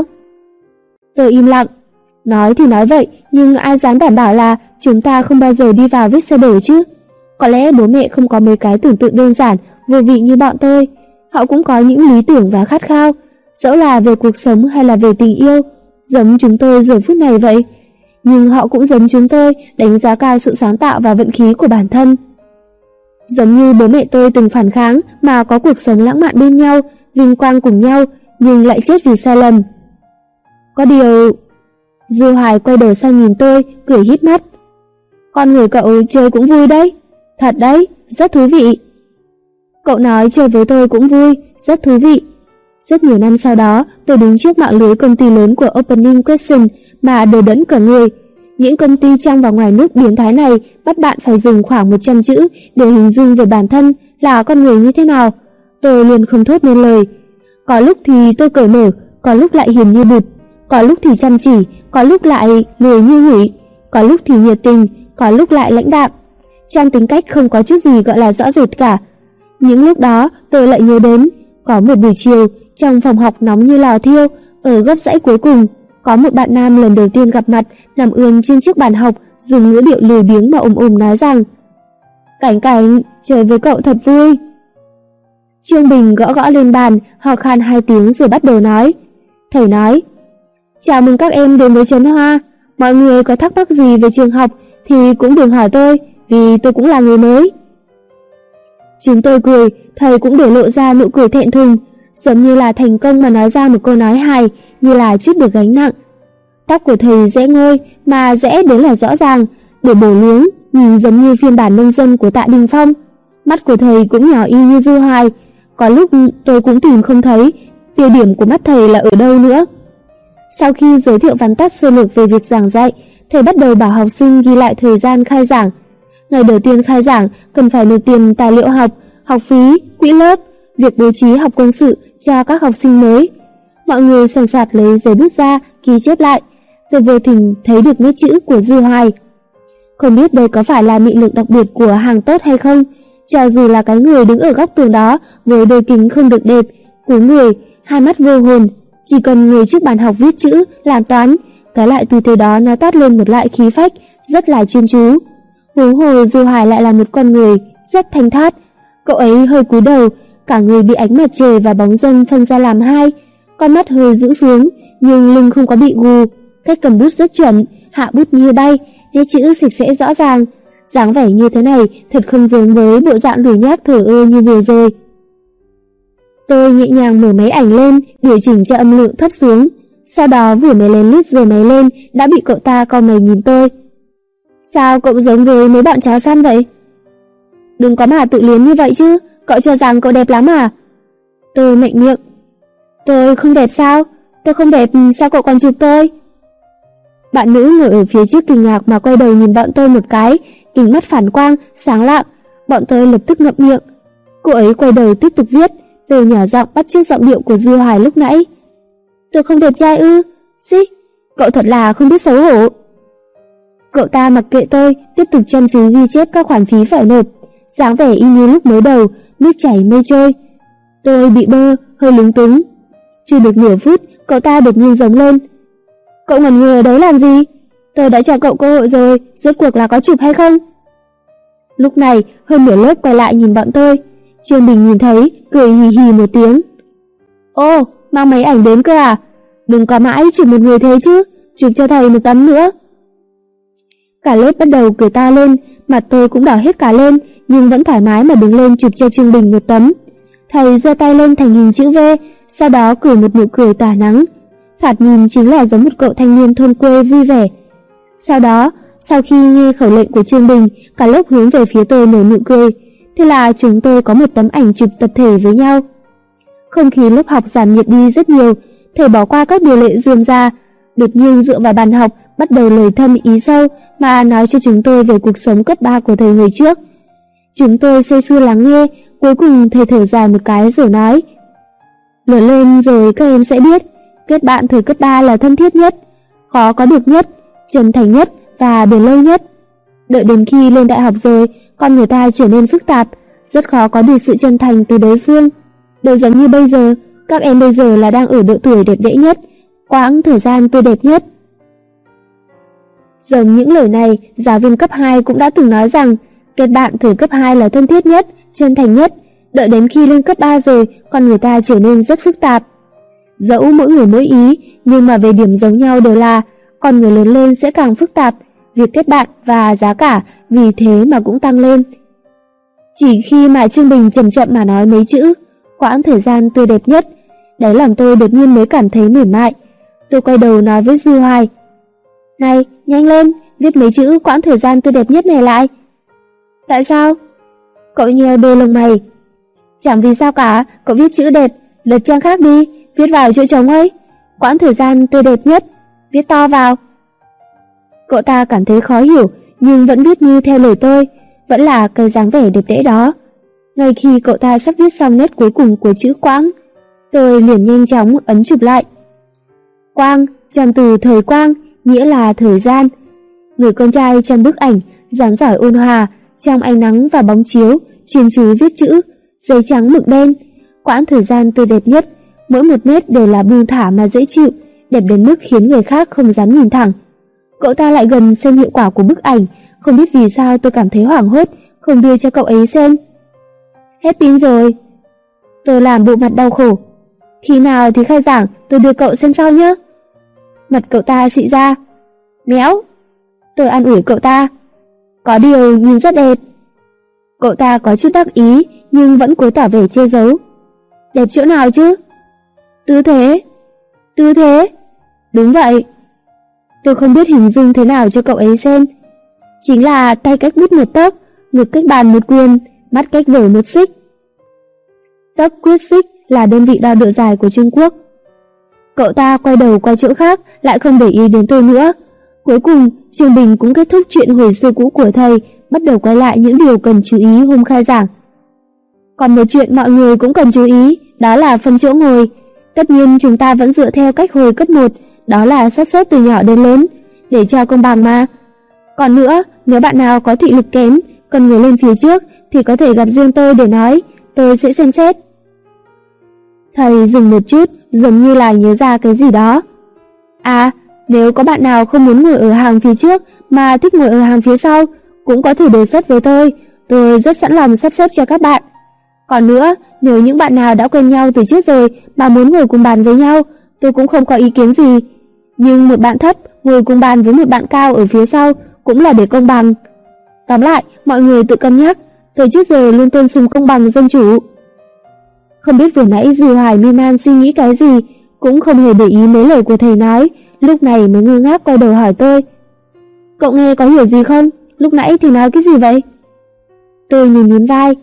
Tôi im lặng. Nói thì nói vậy, nhưng ai dám đảm bảo là chúng ta không bao giờ đi vào vết xe đổ chứ? Có lẽ bố mẹ không có mấy cái tưởng tượng đơn giản, vô vị như bọn tôi. Họ cũng có những lý tưởng và khát khao, dẫu là về cuộc sống hay là về tình yêu, giống chúng tôi giờ phút này vậy. Nhưng họ cũng giống chúng tôi, đánh giá cao sự sáng tạo và vận khí của bản thân. Giống như bố mẹ tôi từng phản kháng mà có cuộc sống lãng mạn bên nhau, vinh quang cùng nhau, nhưng lại chết vì sai lầm. Có điều... Dư Hoài quay đầu sang nhìn tôi, cười híp mắt. Con người cậu chơi cũng vui đấy. Thật đấy, rất thú vị. Cậu nói chơi với tôi cũng vui, rất thú vị. Rất nhiều năm sau đó, tôi đứng trước mạng lưới công ty lớn của Opening Question mà đờ đẫn cả người. Những công ty trong và ngoài nước biến thái này bắt bạn phải dùng khoảng 100 chữ để hình dung về bản thân là con người như thế nào. Tôi liền không thốt nên lời. Có lúc thì tôi cởi mở, có lúc lại hiền như bụt, có lúc thì chăm chỉ, có lúc lại lười như hủi, có lúc thì nhiệt tình, có lúc lại lãnh đạm. Trong tính cách không có chút gì gọi là rõ rệt cả. Những lúc đó tôi lại nhớ đến, có một buổi chiều trong phòng học nóng như lò thiêu, ở góc dãy cuối cùng, có một bạn nam lần đầu tiên gặp mặt nằm ườn trên chiếc bàn học, dùng ngữ điệu lười biếng mà nói rằng: Cảnh Cảnh, chơi với cậu thật vui. Trương Bình gõ gõ lên bàn, ho khan 2 tiếng rồi bắt đầu nói. Thầy nói: Chào mừng các em đến với Trấn Hoa. Mọi người có thắc mắc gì về trường học thì cũng đừng hỏi tôi, vì tôi cũng là người mới. Chúng tôi cười, thầy cũng để lộ ra nụ cười thẹn thùng, giống như là thành công mà nói ra một câu nói hài, như là chút được gánh nặng. Tóc của thầy rẽ ngôi, mà rẽ đến là rõ ràng, để bổ luống, nhìn giống như phiên bản nông dân của Tạ Đình Phong. Mắt của thầy cũng nhỏ y như Dư Hoài, có lúc tôi cũng tìm không thấy tiêu điểm của mắt thầy là ở đâu nữa. Sau khi giới thiệu vắn tắt sơ lược về việc giảng dạy, thầy bắt đầu bảo học sinh ghi lại thời gian khai giảng. Ngày đầu tiên khai giảng cần phải nộp tiền tài liệu học, học phí, quỹ lớp, việc bố trí học quân sự cho các học sinh mới. Mọi người sần soạt lấy giấy bút ra ghi chép lại. Tôi vô tình thấy được nét chữ của Dư Hoài. Không biết đây có phải là mị lực đặc biệt của hàng tốt hay không, Cho dù là cái người đứng ở góc tường đó với đôi kính không được đẹp, cúi người, hai mắt vô hồn, chỉ cần ngồi trước bàn học viết chữ, làm toán, cái loại tư thế đó nó toát lên một loại khí phách rất là chuyên chú. Huống hồ Dư Hoài lại là một con người rất thanh thoát, cậu ấy hơi cúi đầu, cả người bị ánh mặt trời và bóng râm phân ra làm hai, con mắt hơi rũ xuống, nhưng lưng không có bị gù, cách cầm bút rất chuẩn, hạ bút như bay, nét chữ sạch sẽ rõ ràng. Dáng vẻ như thế này thật không giống với bộ dạng lười nhác thờ ơ như vừa rồi. Tôi nhẹ nhàng mở máy ảnh lên, điều chỉnh cho âm lượng thấp xuống. Sau đó vừa mới lén lút giơ máy lên đã bị cậu ta cau mày nhìn tôi. Sao cậu giống với mấy bọn chó săn vậy? Đừng có mà tự liếm như vậy chứ, cậu cho rằng cậu đẹp lắm à? Tôi mạnh miệng. Tôi không đẹp sao? Tôi không đẹp sao cậu còn chụp tôi? Bạn nữ ngồi ở phía trước kinh ngạc mà quay đầu nhìn bọn tôi một cái, kính mắt phản quang, sáng lạng. Bọn tôi lập tức ngậm miệng. Cô ấy quay đầu tiếp tục viết, tôi nhỏ giọng bắt chước giọng điệu của Dư Hoài lúc nãy. Tôi không đẹp trai ư? Xí, cậu thật là không biết xấu hổ. Cậu ta mặc kệ tôi, tiếp tục chăm chú ghi chép các khoản phí phải nộp, dáng vẻ y như lúc mới đầu, nước chảy mây trôi. Tôi bị bơ, hơi lúng túng. Chưa được nửa phút, cậu ta đột nhiên giống lên. Cậu ngẩn ngơ ở đấy làm gì? Tôi đã cho cậu cơ hội rồi, rốt cuộc là có chụp hay không? Lúc này, hơn nửa lớp quay lại nhìn bọn tôi. Trương Bình nhìn thấy, cười hì hì một tiếng. Ô, mang máy ảnh đến cơ à? Đừng có mãi chụp một người thế chứ, chụp cho thầy một tấm nữa. Cả lớp bắt đầu cười ta lên, mặt tôi cũng đỏ hết cả lên, nhưng vẫn thoải mái mà đứng lên chụp cho Trương Bình một tấm. Thầy giơ tay lên thành hình chữ V, sau đó cười một nụ cười tỏa nắng. Thoạt nhìn chính là giống một cậu thanh niên thôn quê vui vẻ. Sau đó, sau khi nghe khẩu lệnh của Trương Bình, cả lớp hướng về phía tôi nở nụ cười. Thế là chúng tôi có một tấm ảnh chụp tập thể với nhau. Không khí lớp học giảm nhiệt đi rất nhiều, thầy bỏ qua các điều lệ rườm rà, đột nhiên dựa vào bàn học, bắt đầu lời thâm ý sâu mà nói cho chúng tôi về cuộc sống cấp 3 của thầy người trước. Chúng tôi say sưa lắng nghe, cuối cùng thầy thở dài một cái rồi nói: Lớn lên rồi các em sẽ biết, kết bạn thời cấp 3 là thân thiết nhất, khó có được nhất, chân thành nhất và bền lâu nhất. Đợi đến khi lên đại học rồi, con người ta trở nên phức tạp, rất khó có được sự chân thành từ đối phương. Đều giống như bây giờ, các em bây giờ là đang ở độ tuổi đẹp đẽ nhất, quãng thời gian tươi đẹp nhất. Giống những lời này, giáo viên cấp 2 cũng đã từng nói rằng kết bạn thời cấp 2 là thân thiết nhất, chân thành nhất. Đợi đến khi lên cấp 3 rồi, con người ta trở nên rất phức tạp. Dẫu mỗi người mỗi ý, nhưng mà về điểm giống nhau đều là con người lớn lên sẽ càng phức tạp, việc kết bạn và giá cả vì thế mà cũng tăng lên. Chỉ khi mà Trương Bình chậm chậm mà nói mấy chữ quãng thời gian tươi đẹp nhất, đáy lòng tôi đột nhiên mới cảm thấy mềm mại. Tôi quay đầu nói với Dư Hoài: Này, nhanh lên, viết mấy chữ quãng thời gian tươi đẹp nhất này lại. Tại sao? Cậu nheo đôi lông mày. Chẳng vì sao cả, cậu viết chữ đẹp, lật trang khác đi, viết vào chỗ trống ấy. Quãng thời gian tươi đẹp nhất, viết to vào. Cậu ta cảm thấy khó hiểu, nhưng vẫn viết như theo lời tôi, vẫn là cái dáng vẻ đẹp đẽ đó. Ngay khi cậu ta sắp viết xong nét cuối cùng của chữ quãng, tôi liền nhanh chóng ấn chụp lại. Quang, trong từ thời quang, nghĩa là thời gian. Người con trai trong bức ảnh, dáng giỏi ôn hòa, trong ánh nắng và bóng chiếu, chuyên chú viết chữ, giấy trắng mực đen. Quãng thời gian tươi đẹp nhất, mỗi một nét đều là buông thả mà dễ chịu, đẹp đến mức khiến người khác không dám nhìn thẳng. Cậu ta lại gần xem hiệu quả của bức ảnh, không biết vì sao tôi cảm thấy hoảng hốt, không đưa cho cậu ấy xem. Hết pin rồi. Tôi làm bộ mặt đau khổ. Khi nào thì khai giảng, tôi đưa cậu xem sau nhé. Mặt cậu ta xị ra. Méo. Tôi an ủi cậu ta. Có điều nhìn rất đẹp. Cậu ta có chút đắc ý, nhưng vẫn cố tỏ vẻ che giấu. Đẹp chỗ nào chứ? Tư thế. Tư thế? Đúng vậy. Tôi không biết hình dung thế nào cho cậu ấy xem. Chính là tay cách bút một tấc, ngực cách bàn một quyền, mắt cách vở một xích. Tấc quyết xích là đơn vị đo độ dài của Trung Quốc. Cậu ta quay đầu qua chỗ khác, lại không để ý đến tôi nữa. Cuối cùng, Trương Bình cũng kết thúc chuyện hồi xưa cũ của thầy, bắt đầu quay lại những điều cần chú ý hôm khai giảng. Còn một chuyện mọi người cũng cần chú ý, đó là phân chỗ ngồi. Tất nhiên chúng ta vẫn dựa theo cách hồi cấp 1, đó là sắp xếp từ nhỏ đến lớn, để cho công bằng mà. Còn nữa, nếu bạn nào có thị lực kém, cần ngồi lên phía trước, thì có thể gặp riêng tôi để nói, tôi sẽ xem xét. Thầy dừng một chút, giống như là nhớ ra cái gì đó. À, nếu có bạn nào không muốn ngồi ở hàng phía trước mà thích ngồi ở hàng phía sau, cũng có thể đề xuất với tôi rất sẵn lòng sắp xếp cho các bạn. Còn nữa, nếu những bạn nào đã quen nhau từ trước rồi mà muốn ngồi cùng bàn với nhau, tôi cũng không có ý kiến gì. Nhưng một bạn thấp ngồi cùng bàn với một bạn cao ở phía sau cũng là để công bằng. Tóm lại, mọi người tự cân nhắc, tôi trước giờ luôn tôn sùng công bằng dân chủ. Không biết vừa nãy Dư Hoài miên man suy nghĩ cái gì, cũng không hề để ý mấy lời của thầy nói, lúc này mới ngơ ngác quay đầu hỏi tôi. Cậu nghe có hiểu gì không? Lúc nãy thì nói cái gì vậy? Tôi nhún vai.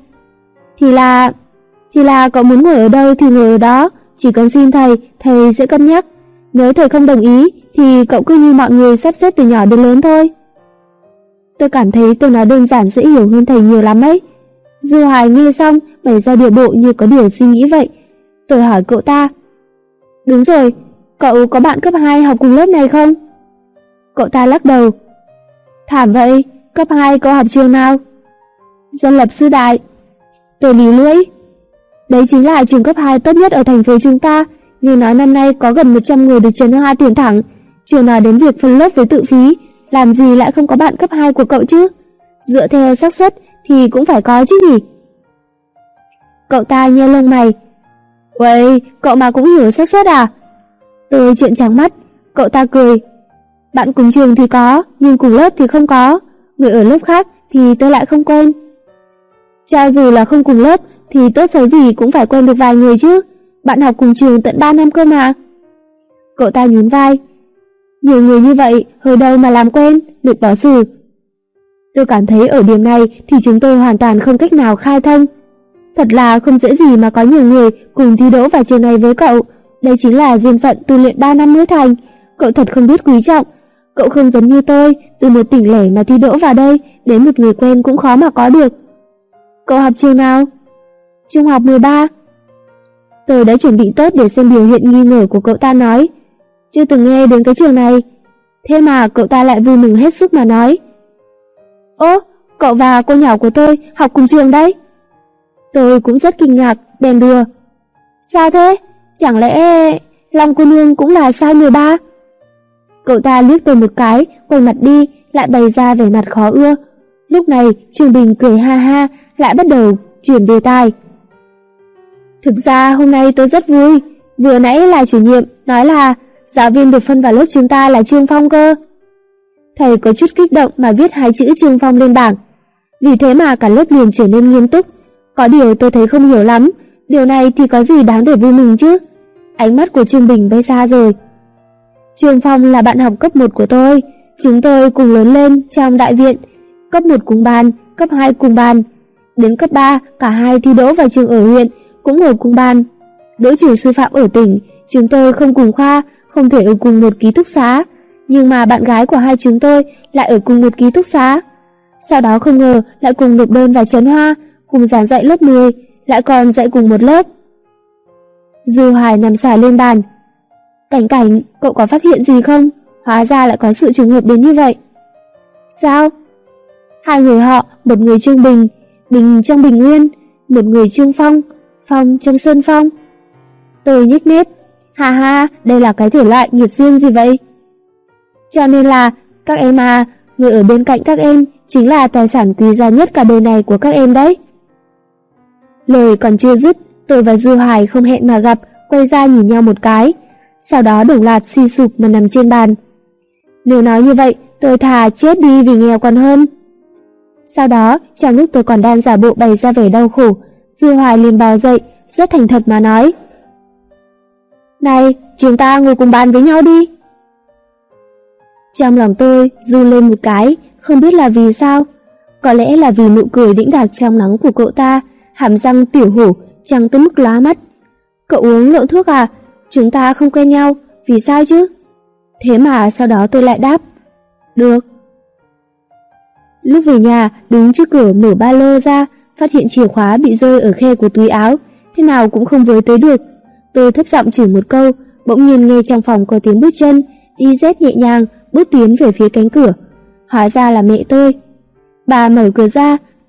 Thì là cậu muốn ngồi ở đâu thì ngồi ở đó, chỉ cần xin thầy sẽ cân nhắc. Nếu thầy không đồng ý thì cậu cứ như mọi người sắp xếp từ nhỏ đến lớn thôi. Tôi cảm thấy tôi nói đơn giản dễ hiểu hơn thầy nhiều lắm ấy. Dư Hoài nghe xong bày ra điệu bộ như có điều suy nghĩ vậy. Tôi hỏi cậu ta. Đúng rồi, cậu có bạn cấp 2 học cùng lớp này không? Cậu ta lắc đầu. Thảm vậy, cấp 2 cậu học trường nào? Dân lập Sư Đại. Tôi líu lưỡi. Đấy chính là trường cấp 2 tốt nhất ở thành phố chúng ta, nghe nói năm nay có gần 100 người được Trần Hoa tuyển thẳng. Chưa nói đến việc phân lớp với tự phí, làm gì lại không có bạn cấp 2 của cậu chứ? Dựa theo xác suất thì cũng phải có chứ nhỉ? Cậu ta nheo lông mày. Uầy, cậu mà cũng hiểu xác suất à? Tôi trợn trắng mắt. Cậu ta cười. Bạn cùng trường thì có, nhưng cùng lớp thì không có. Người ở lớp khác thì tôi lại không quen. Cho dù là không cùng lớp thì tốt xấu gì cũng phải quen được vài người chứ. Bạn học cùng trường tận 3 năm cơ mà. Cậu ta nhún vai. Nhiều người như vậy, hồi đâu mà làm quen, được bỏ xử. Tôi cảm thấy ở điểm này thì chúng tôi hoàn toàn không cách nào khai thông. Thật là không dễ gì mà có nhiều người cùng thi đỗ vào trường này với cậu. Đây chính là duyên phận tu luyện 3 năm mới thành. Cậu thật không biết quý trọng. Cậu không giống như tôi, từ một tỉnh lẻ mà thi đỗ vào đây, đến một người quen cũng khó mà có được. Cậu học trường nào? Trung học 13. Tôi đã chuẩn bị tốt để xem biểu hiện nghi ngờ của cậu ta nói. Chưa từng nghe đến cái trường này. Thế mà cậu ta lại vui mừng hết sức mà nói. Ố, cậu và cô nhỏ của tôi học cùng trường đấy. Tôi cũng rất kinh ngạc, bèn đùa. Sao thế? Chẳng lẽ Long cô nương cũng là sai 13? Cậu ta liếc tôi một cái, quay mặt đi, lại bày ra vẻ mặt khó ưa. Lúc này, Trương Bình cười ha ha, lại bắt đầu chuyển đề tài. Thực ra hôm nay tôi rất vui, vừa nãy là chủ nhiệm nói là giáo viên được phân vào lớp chúng ta là Trương Phong cơ. Thầy có chút kích động mà viết 2 chữ Trương Phong lên bảng. Vì thế mà cả lớp liền trở nên nghiêm túc. Có điều tôi thấy không hiểu lắm, điều này thì có gì đáng để vui mừng chứ? Ánh mắt của Trương Bình bay xa rồi. Trương Phong là bạn học cấp 1 của tôi, chúng tôi cùng lớn lên trong đại viện, cấp 1 cùng bàn, cấp 2 cùng bàn. Đến cấp 3, cả hai thi đỗ vào trường ở huyện, cũng ngồi cùng bàn. Đỗ trường sư phạm ở tỉnh, chúng tôi không cùng khoa, không thể ở cùng một ký túc xá, nhưng mà bạn gái của hai chúng tôi lại ở cùng một ký túc xá. Sau đó không ngờ lại cùng nộp đơn vào Trấn Hoa, cùng giảng dạy lớp 10, lại còn dạy cùng một lớp. Dư Hoài nằm xoài lên bàn. Cảnh Cảnh, cậu có phát hiện gì không? Hóa ra lại có sự trùng hợp đến như vậy. Sao? Hai người họ, một người Trương Bình, Bình trong Bình Nguyên, một người Trương Phong, Phong trong Sơn Phong. Tôi nhếch mép. Ha ha, đây là cái thể loại nghiệt duyên gì vậy? Cho nên là, các em à, người ở bên cạnh các em chính là tài sản quý giá nhất cả đời này của các em đấy. Lời còn chưa dứt, tôi và Dư Hoài không hẹn mà gặp, quay ra nhìn nhau một cái, sau đó đồng loạt suy sụp mà nằm trên bàn. Nếu nói như vậy, tôi thà chết đi vì nghèo còn hơn. Sau đó, trong lúc tôi còn đang giả bộ bày ra vẻ đau khổ, Dư Hoài liền bò dậy, rất thành thật mà nói. Này, chúng ta ngồi cùng bàn với nhau đi. Trong lòng tôi run lên một cái, không biết là vì sao. Có lẽ là vì nụ cười đĩnh đạc trong nắng của cậu ta, hàm răng tiểu hổ, trắng tới mức lóa mắt. Cậu uống lộn thuốc à? Chúng ta không quen nhau, vì sao chứ? Thế mà sau đó tôi lại đáp. Được. Lúc về nhà, đứng trước cửa mở ba lô ra, phát hiện chìa khóa bị rơi ở khe của túi áo, thế nào cũng không với tới được. Tôi thấp giọng chửi một câu, bỗng nhiên nghe trong phòng có tiếng bước chân, đi dép nhẹ nhàng, bước tiến về phía cánh cửa. Hóa ra là mẹ tôi. Bà mở cửa ra,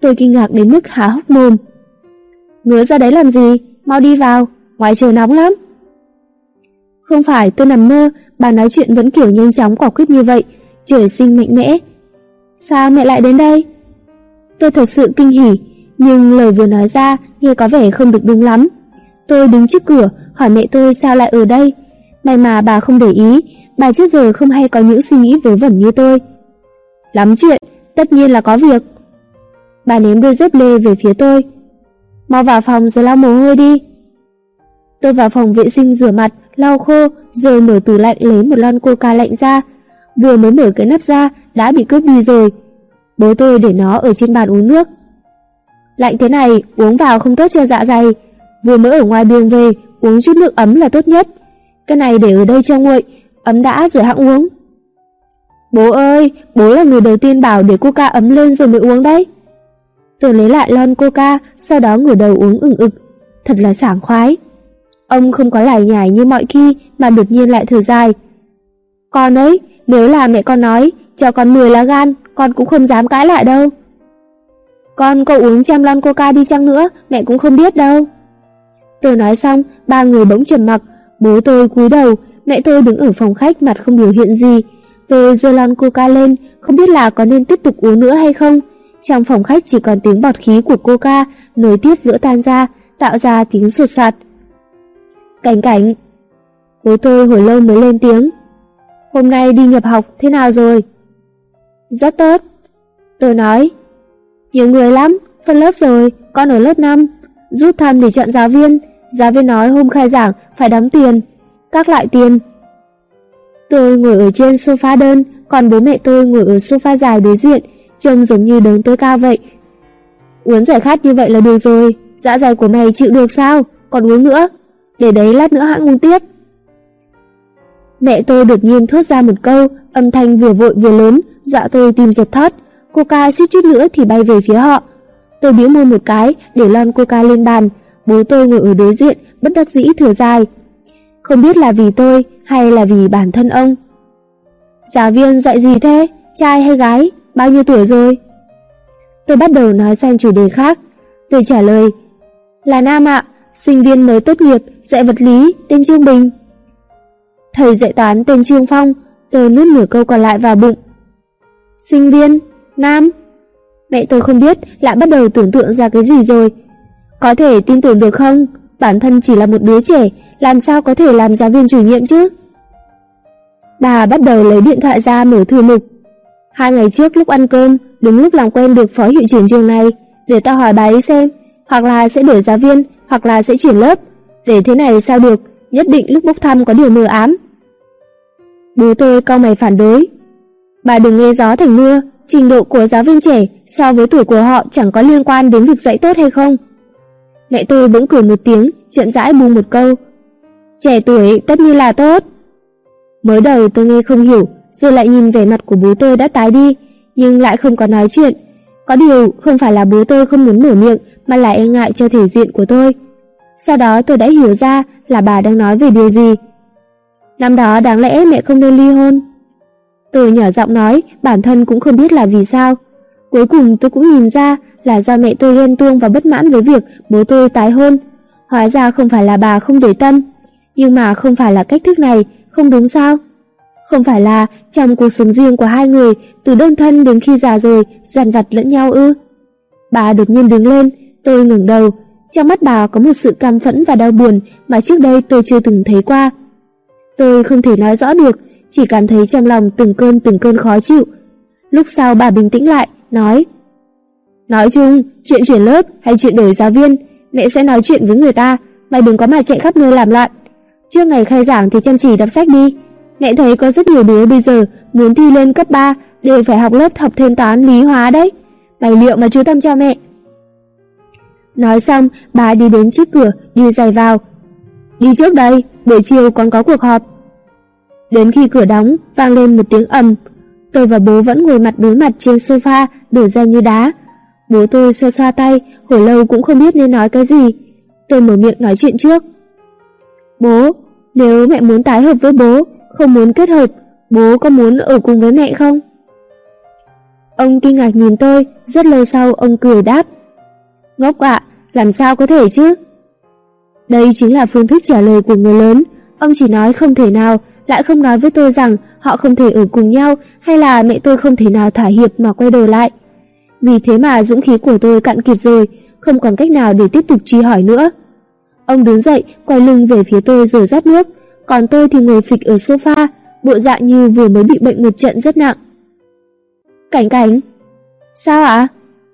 Tôi kinh ngạc đến mức há hốc mồm. Ngứa ra đấy làm gì? Mau đi vào, ngoài trời nóng lắm. Không phải tôi nằm mơ, bà nói chuyện vẫn kiểu nhanh chóng quả quyết như vậy, trời sinh mạnh mẽ. Sao mẹ lại đến đây? Tôi thật sự kinh hỉ, nhưng lời vừa nói ra nghe có vẻ không được đúng lắm. Tôi đứng trước cửa hỏi mẹ tôi sao lại ở đây. May mà bà không để ý, bà trước giờ không hay có những suy nghĩ vớ vẩn như tôi. Lắm chuyện, tất nhiên là có việc. Bà ném đôi dép lê về phía tôi. Mau vào phòng rồi lau mồ hôi đi. Tôi vào phòng vệ sinh rửa mặt, lau khô, rồi mở tủ lạnh lấy một lon Coca lạnh ra. Vừa mới mở cái nắp ra đã bị cướp đi rồi. Bố tôi để nó ở trên bàn uống nước. Lạnh thế này uống vào không tốt cho dạ dày. Vừa mới ở ngoài đường về, uống chút nước ấm là tốt nhất. Cái này để ở đây cho nguội, ấm đã rồi hẵng uống. Bố ơi, bố là người đầu tiên bảo để Coca ấm lên rồi mới uống đấy. Tôi lấy lại lon Coca, sau đó ngửa đầu uống ừng ực. Thật là sảng khoái. Ông không có lải nhải như mọi khi mà đột nhiên lại thở dài. Con ấy, nếu là mẹ con nói cho con 10 lá gan, con cũng không dám cãi lại đâu. Con cậu uống 100 lon Coca đi chăng nữa, mẹ cũng không biết đâu. Tôi nói xong, ba người bỗng trầm mặc. Bố tôi cúi đầu, mẹ tôi đứng ở phòng khách mặt không biểu hiện gì. Tôi giơ lon Coca lên, không biết là có nên tiếp tục uống nữa hay không. Trong phòng khách chỉ còn tiếng bọt khí của Coca nối tiếp vỡ tan ra, tạo ra tiếng sột soạt. Cảnh Cảnh. Bố tôi hồi lâu mới lên tiếng. Hôm nay đi nhập học thế nào rồi? Rất tốt. Tôi nói. Nhiều người lắm, phân lớp rồi, con ở lớp 5. Rút thăm để chọn giáo viên. Giáo viên nói hôm khai giảng phải đóng tiền, các loại tiền. Tôi ngồi ở trên sofa đơn, còn bố mẹ tôi ngồi ở sofa dài đối diện, trông giống như đấng tối cao vậy. Uống giải khát như vậy là được rồi, dạ dày của mày chịu được sao? Còn uống nữa, để đấy lát nữa hãng uống tiếp. Mẹ tôi đột nhiên thốt ra một câu, âm thanh vừa vội vừa lớn, dọa tôi tim giật thót. Coca suýt chút nữa thì bay về phía họ. Tôi bĩu môi một cái, để lon Coca lên bàn. Bố tôi ngồi ở đối diện, bất đắc dĩ thở dài. Không biết là vì tôi hay là vì bản thân ông. Giáo viên dạy gì thế? Trai hay gái? Bao nhiêu tuổi rồi? Tôi bắt đầu nói sang chủ đề khác. Tôi trả lời, là nam ạ, sinh viên mới tốt nghiệp, dạy vật lý, tên Trương Bình. Thầy dạy toán tên Trương Phong. Tôi nuốt nửa câu còn lại vào bụng. Sinh viên? Nam? Mẹ tôi không biết lại bắt đầu tưởng tượng ra cái gì rồi. Có thể tin tưởng được không? Bản thân chỉ là một đứa trẻ, làm sao có thể làm giáo viên chủ nhiệm chứ? Bà bắt đầu lấy điện thoại ra mở thư mục. 2 ngày trước lúc ăn cơm, đúng lúc làm quen được phó hiệu trưởng trường này, để tao hỏi bà ấy xem, hoặc là sẽ đổi giáo viên, hoặc là sẽ chuyển lớp. Để thế này sao được, nhất định lúc bốc thăm có điều mờ ám. Bố tôi cau mày phản đối. Bà đừng nghe gió thành mưa, trình độ của giáo viên trẻ so với tuổi của họ chẳng có liên quan đến việc dạy tốt hay không. Mẹ tôi bỗng cười một tiếng, chậm rãi buông một câu. Trẻ tuổi tất nhiên là tốt. Mới đầu tôi nghe không hiểu, rồi lại nhìn vẻ mặt của bố tôi đã tái đi, nhưng lại không có nói chuyện. Có điều không phải là bố tôi không muốn mở miệng, mà là e ngại cho thể diện của tôi. Sau đó tôi đã hiểu ra là bà đang nói về điều gì. Năm đó đáng lẽ mẹ không nên ly hôn. Tôi nhỏ giọng nói, bản thân cũng không biết là vì sao. Cuối cùng tôi cũng nhìn ra là do mẹ tôi ghen tuông và bất mãn với việc bố tôi tái hôn. Hóa ra không phải là bà không để tâm, nhưng mà không phải là cách thức này, không đúng sao? Không phải là trong cuộc sống riêng của hai người, từ đơn thân đến khi già rồi, dằn vặt lẫn nhau ư? Bà đột nhiên đứng lên, tôi ngẩng đầu, trong mắt bà có một sự căm phẫn và đau buồn mà trước đây tôi chưa từng thấy qua. Tôi không thể nói rõ được, chỉ cảm thấy trong lòng từng cơn khó chịu. Lúc sau bà bình tĩnh lại, nói chung, chuyện chuyển lớp hay chuyện đổi giáo viên, mẹ sẽ nói chuyện với người ta, mày đừng có mà chạy khắp nơi làm loạn. Trước ngày khai giảng thì chăm chỉ đọc sách đi. Mẹ thấy có rất nhiều đứa bây giờ muốn thi lên cấp 3 đều phải học lớp học thêm toán lý hóa đấy. Mày liệu mà chú tâm cho mẹ. Nói xong, bà đi đến trước cửa, đi giày vào. Đi trước đây, buổi chiều còn có cuộc họp. Đến khi cửa đóng, vang lên một tiếng ầm. Tôi và bố vẫn ngồi mặt đối mặt trên sofa, đổ ra như đá. Bố tôi xoa xoa tay, hồi lâu cũng không biết nên nói cái gì. Tôi mở miệng nói chuyện trước. Bố, nếu mẹ muốn tái hợp với bố, không muốn kết hợp, bố có muốn ở cùng với mẹ không? Ông kinh ngạc nhìn tôi, rất lâu sau ông cười đáp: Ngốc ạ, làm sao có thể chứ? Đây chính là phương thức trả lời của người lớn. Ông chỉ nói không thể nào, lại không nói với tôi rằng họ không thể ở cùng nhau, hay là mẹ tôi không thể nào thỏa hiệp mà quay đầu lại. Vì thế mà dũng khí của tôi cạn kiệt rồi, không còn cách nào để tiếp tục truy hỏi nữa. Ông đứng dậy, quay lưng về phía tôi rồi rót nước, còn tôi thì ngồi phịch ở sofa, bộ dạng như vừa mới bị bệnh một trận rất nặng. Cảnh Cảnh. Sao ạ?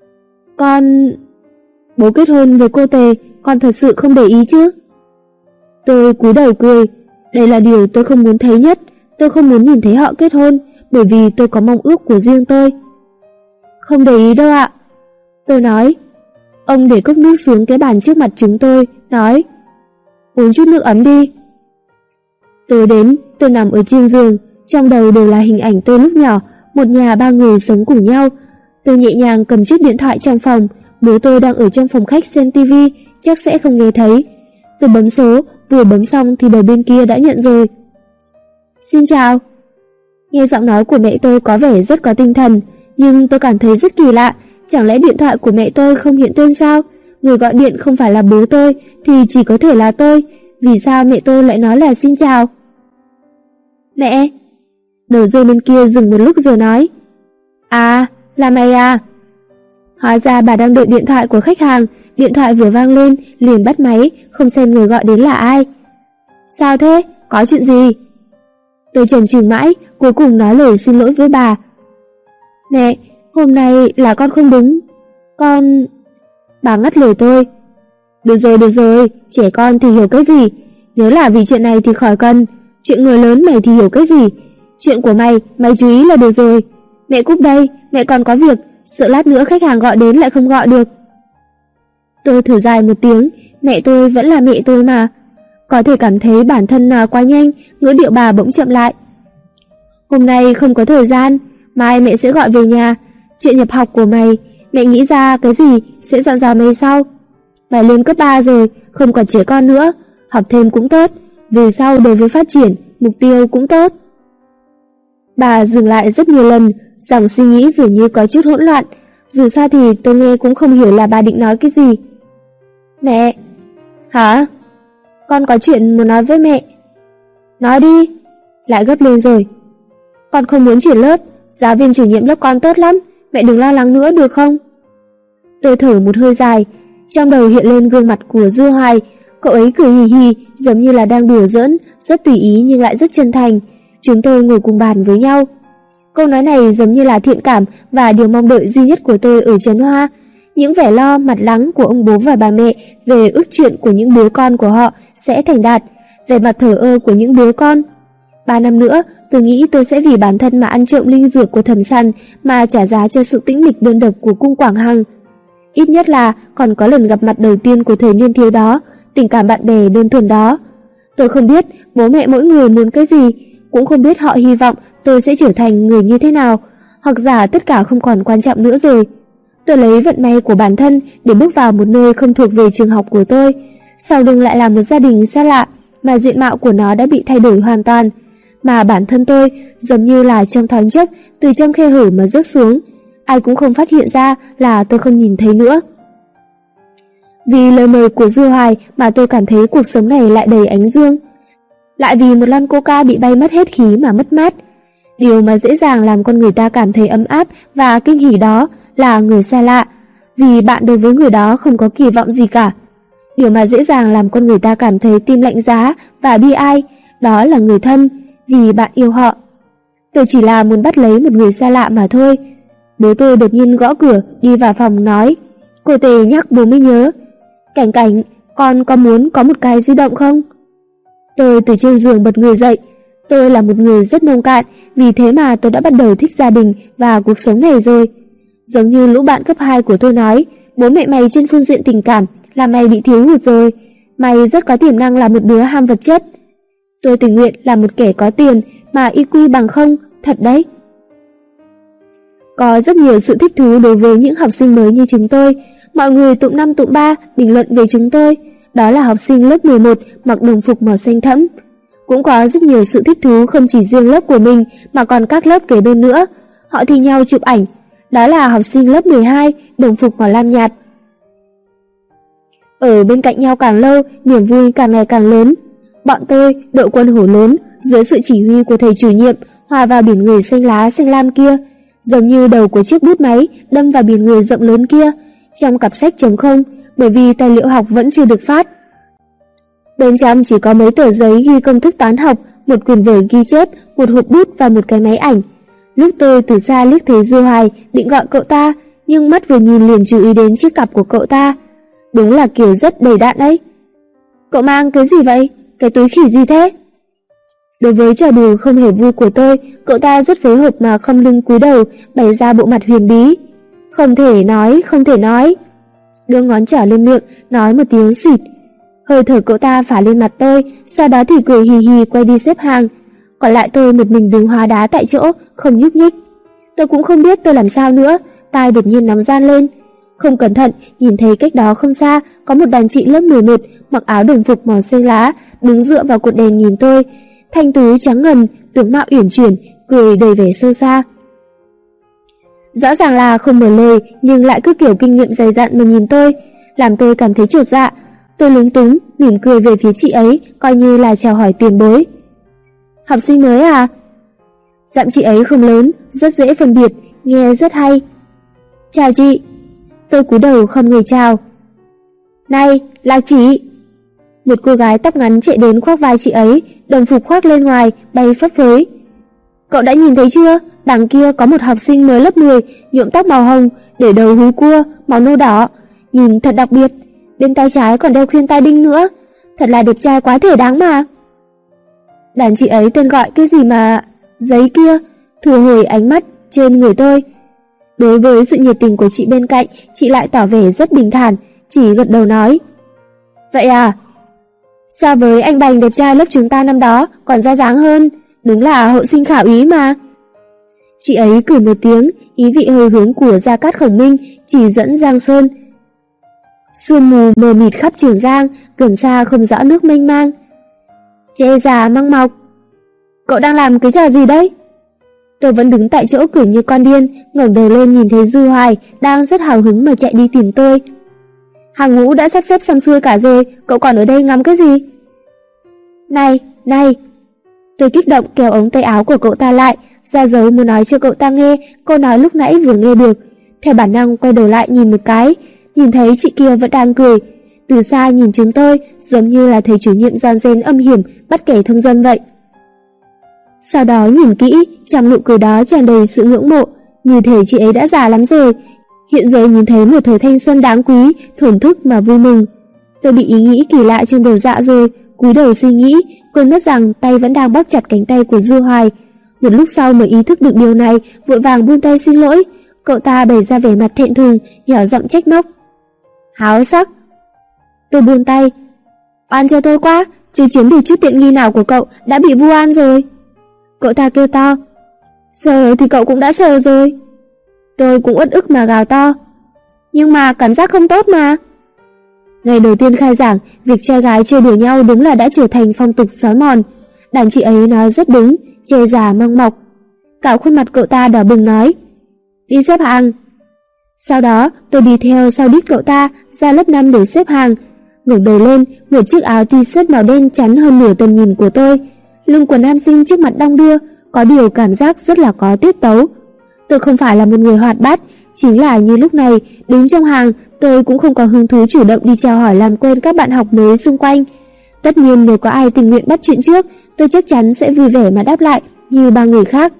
Bố kết hôn với cô Tề, con thật sự không để ý chứ? Tôi cúi đầu cười. Đây là điều tôi không muốn thấy nhất. Tôi không muốn nhìn thấy họ kết hôn, bởi vì tôi có mong ước của riêng tôi. Không để ý đâu ạ. Tôi nói. Ông để cốc nước xuống cái bàn trước mặt chúng tôi, nói: Uống chút nước ấm đi. Tôi đến, tôi nằm ở trên giường, trong đầu đều là hình ảnh tôi lúc nhỏ, một nhà ba người sống cùng nhau. Tôi nhẹ nhàng cầm chiếc điện thoại trong phòng, bố tôi đang ở trong phòng khách xem tivi, chắc sẽ không nghe thấy. Tôi bấm số, vừa bấm xong thì đầu bên kia đã nhận rồi. Xin chào. Nghe giọng nói của mẹ tôi có vẻ rất có tinh thần, nhưng tôi cảm thấy rất kỳ lạ. Chẳng lẽ điện thoại của mẹ tôi không hiện tên sao? Người gọi điện không phải là bố tôi thì chỉ có thể là tôi. Vì sao mẹ tôi lại nói là xin chào? Mẹ. Đầu dây bên kia dừng một lúc rồi nói: À, là mày à? Hóa ra bà đang đợi điện thoại của khách hàng. Điện thoại vừa vang lên liền bắt máy, không xem người gọi đến là ai. Sao thế? Có chuyện gì? Tôi chần chừ mãi, cuối cùng nói lời xin lỗi với bà. Mẹ, hôm nay là con không đúng. Bà ngắt lời tôi. Được rồi, trẻ con thì hiểu cái gì? Nếu là vì chuyện này thì khỏi cần. Chuyện người lớn mày thì hiểu cái gì? Chuyện của mày chú ý là được rồi. Mẹ cúp đây, mẹ còn có việc, sợ lát nữa khách hàng gọi đến lại không gọi được. Tôi thở dài một tiếng, mẹ tôi vẫn là mẹ tôi mà. Có thể cảm thấy bản thân nào quá nhanh, ngữ điệu bà bỗng chậm lại. Hôm nay không có thời gian, mai mẹ sẽ gọi về nhà. Chuyện nhập học của mày, mẹ nghĩ ra cái gì sẽ dặn dò mày sau. Mày lên cấp 3 rồi, không còn trẻ con nữa, học thêm cũng tốt, về sau đối với phát triển, mục tiêu cũng tốt. Bà dừng lại rất nhiều lần, dòng suy nghĩ dường như có chút hỗn loạn. Dù sao thì tôi nghe cũng không hiểu là bà định nói cái gì. Mẹ. Hả? Con có chuyện muốn nói với mẹ. Nói đi. Lại gấp lên rồi. Con không muốn chuyển lớp, giáo viên chủ nhiệm lớp con tốt lắm, mẹ đừng lo lắng nữa được không? Tôi thở một hơi dài, trong đầu hiện lên gương mặt của Dư Hoài. Cậu ấy cười hì hì, giống như là đang đùa giỡn, rất tùy ý nhưng lại rất chân thành. Chúng tôi ngồi cùng bàn với nhau. Câu nói này giống như là thiện cảm và điều mong đợi duy nhất của tôi ở Trấn Hoa. Những vẻ lo mặt lắng của ông bố và bà mẹ về ước chuyện của những đứa con của họ sẽ thành đạt, về mặt thờ ơ của những đứa con. 3 năm nữa, tôi nghĩ tôi sẽ vì bản thân mà ăn trộm linh dược của Thẩm Săn mà trả giá cho sự tĩnh mịch đơn độc của cung Quảng Hằng. Ít nhất là còn có lần gặp mặt đầu tiên của thời niên thiếu đó, tình cảm bạn bè đơn thuần đó. Tôi không biết bố mẹ mỗi người muốn cái gì, cũng không biết họ hy vọng tôi sẽ trở thành người như thế nào, hoặc giả tất cả không còn quan trọng nữa rồi. Tôi lấy vận may của bản thân để bước vào một nơi không thuộc về trường học của tôi, sau lưng lại là một gia đình xa lạ mà diện mạo của nó đã bị thay đổi hoàn toàn, mà bản thân tôi giống như là trong thoáng chốc từ trong khe hở mà rớt xuống, ai cũng không phát hiện ra là tôi không nhìn thấy nữa. Vì lời mời của Dư Hoài mà tôi cảm thấy cuộc sống này lại đầy ánh dương, lại vì một lon coca bị bay mất hết khí mà mất mát. Điều mà dễ dàng làm con người ta cảm thấy ấm áp và kinh hỉ đó là người xa lạ, vì bạn đối với người đó không có kỳ vọng gì cả. Điều mà dễ dàng làm con người ta cảm thấy tim lạnh giá và bi ai, đó là người thân, vì bạn yêu họ. Tôi chỉ là muốn bắt lấy một người xa lạ mà thôi. Bố tôi đột nhiên gõ cửa đi vào phòng nói: Cô Tề nhắc bố mới nhớ. Cảnh Cảnh, con có muốn có một cái di động không? Tôi từ trên giường bật người dậy. Tôi là một người rất nông cạn, vì thế mà tôi đã bắt đầu thích gia đình và cuộc sống này rồi. Giống như lũ bạn cấp 2 của tôi nói, bố mẹ mày trên phương diện tình cảm là mày bị thiếu hụt rồi, mày rất có tiềm năng là một đứa ham vật chất. Tôi tình nguyện là một kẻ có tiền mà IQ bằng không, thật đấy. Có rất nhiều sự thích thú đối với những học sinh mới như chúng tôi. Mọi người tụm 5 tụm 3 bình luận về chúng tôi, đó là học sinh lớp 11 mặc đồng phục màu xanh thẫm. Cũng có rất nhiều sự thích thú không chỉ riêng lớp của mình mà còn các lớp kế bên nữa. Họ thi nhau chụp ảnh. Đó là học sinh lớp 12, đồng phục màu lam nhạt. Ở bên cạnh nhau càng lâu, niềm vui càng ngày càng lớn. Bọn tôi, đội quân hổ lớn, dưới sự chỉ huy của thầy chủ nhiệm, hòa vào biển người xanh lá xanh lam kia, giống như đầu của chiếc bút máy đâm vào biển người rộng lớn kia. Trong cặp sách trống không, bởi vì tài liệu học vẫn chưa được phát. Bên trong chỉ có mấy tờ giấy ghi công thức toán học, một quyển vở ghi chép, một hộp bút và một cái máy ảnh. Lúc tôi từ xa liếc thấy Dư Hoài, định gọi cậu ta, nhưng mắt vừa nhìn liền chú ý đến chiếc cặp của cậu ta. Đúng là kiểu rất đầy đạn đấy. Cậu mang cái gì vậy? Cái túi khỉ gì thế? Đối với trò đùa không hề vui của tôi, cậu ta rất phối hợp mà khom lưng cúi đầu, bày ra bộ mặt huyền bí. Không thể nói, không thể nói. Đưa ngón trỏ lên miệng, nói một tiếng xịt. Hơi thở cậu ta phả lên mặt tôi, sau đó thì cười hì hì quay đi xếp hàng. Còn lại tôi một mình đứng hóa đá tại chỗ, không nhúc nhích. Tôi cũng không biết tôi làm sao nữa, tai đột nhiên nóng ran lên. Không cẩn thận, nhìn thấy cách đó không xa, có một đàn chị lớp 11, mặc áo đồng phục màu xanh lá, đứng dựa vào cột đèn nhìn tôi. Thanh tú trắng ngần, tướng mạo uyển chuyển, cười đầy vẻ sâu xa. Rõ ràng là không mở lời, nhưng lại cứ kiểu kinh nghiệm dày dặn mà nhìn tôi, làm tôi cảm thấy chột dạ. Tôi lúng túng, mỉm cười về phía chị ấy, coi như là chào hỏi tiền bối. Học sinh mới à? Giọng chị ấy không lớn, rất dễ phân biệt, nghe rất hay. Chào chị. Tôi cúi đầu không người chào. Này, là chị. Một cô gái tóc ngắn chạy đến khoác vai chị ấy, đồng phục khoác lên ngoài, bay phấp phới. Cậu đã nhìn thấy chưa? Đằng kia có một học sinh mới lớp 10, nhuộm tóc màu hồng, để đầu húi cua, màu nâu đỏ. Nhìn thật đặc biệt, bên tay trái còn đeo khuyên tai đinh nữa. Thật là đẹp trai quá thể đáng mà. Đàn chị ấy tên gọi cái gì mà... giấy kia, thu hồi ánh mắt trên người tôi. Đối với sự nhiệt tình của chị bên cạnh, chị lại tỏ vẻ rất bình thản, chỉ gật đầu nói. Vậy à? So với anh Bành đẹp trai lớp chúng ta năm đó còn ra dáng hơn, đúng là hậu sinh khảo ý mà. Chị ấy cười một tiếng, ý vị hơi hướng của Gia Cát Khổng Minh chỉ dẫn Giang Sơn. Sương mù mờ mịt khắp Trường Giang, gần xa không rõ nước mênh mang. Che già măng mọc. Cậu đang làm cái trò gì đấy? Tôi vẫn đứng tại chỗ cười như con điên, ngẩng đầu lên nhìn thấy Dư Hoài đang rất hào hứng mà chạy đi tìm tôi. Hàng ngũ đã sắp xếp xong xuôi cả rồi, cậu còn ở đây ngắm cái gì? Này, này! Tôi kích động kéo ống tay áo của cậu ta lại, ra dấu muốn nói cho cậu ta nghe câu nói lúc nãy vừa nghe được. Theo bản năng quay đầu lại nhìn một cái, nhìn thấy chị kia vẫn đang cười. Từ xa nhìn chúng tôi, giống như là thầy chủ nhiệm giòn rén âm hiểm bắt kẻ thông dân vậy. Sau đó nhìn kỹ, trong nụ cười đó tràn đầy sự ngưỡng mộ, như thể chị ấy đã già lắm rồi. Hiện giờ nhìn thấy một thời thanh xuân đáng quý, thổn thức mà vui mừng. Tôi bị ý nghĩ kỳ lạ trong đầu dạ rồi, cúi đầu suy nghĩ, quên mất rằng tay vẫn đang bóp chặt cánh tay của Dư Hoài. Một lúc sau mới ý thức được điều này, vội vàng buông tay xin lỗi. Cậu ta bày ra vẻ mặt thẹn thùng, nhỏ giọng trách móc. Háo sắc. Tôi buông tay. Oan cho tôi quá, chưa chiếm được chút tiện nghi nào của cậu đã bị vu oan rồi. Cậu ta kêu to. Sờ thì cậu cũng đã sờ rồi. Tôi cũng uất ức mà gào to. Nhưng mà cảm giác không tốt mà. Ngày đầu tiên khai giảng, việc trai gái chơi đùa nhau đúng là đã trở thành phong tục xói mòn. Đàn chị ấy nói rất đúng, che già măng mọc. Cả khuôn mặt cậu ta đỏ bừng nói. Đi xếp hàng. Sau đó tôi đi theo sau đít cậu ta ra lớp 5 để xếp hàng. Ngẩng đầu lên, một chiếc áo t-shirt màu đen chắn hơn nửa tầm nhìn của tôi. Lưng quần nam sinh trước mặt đong đưa, có điều cảm giác rất là có tiết tấu. Tôi không phải là một người hoạt bát, chính là như lúc này, đứng trong hàng, tôi cũng không có hứng thú chủ động đi chào hỏi làm quen các bạn học mới xung quanh. Tất nhiên nếu có ai tình nguyện bắt chuyện trước, tôi chắc chắn sẽ vui vẻ mà đáp lại, như bao người khác.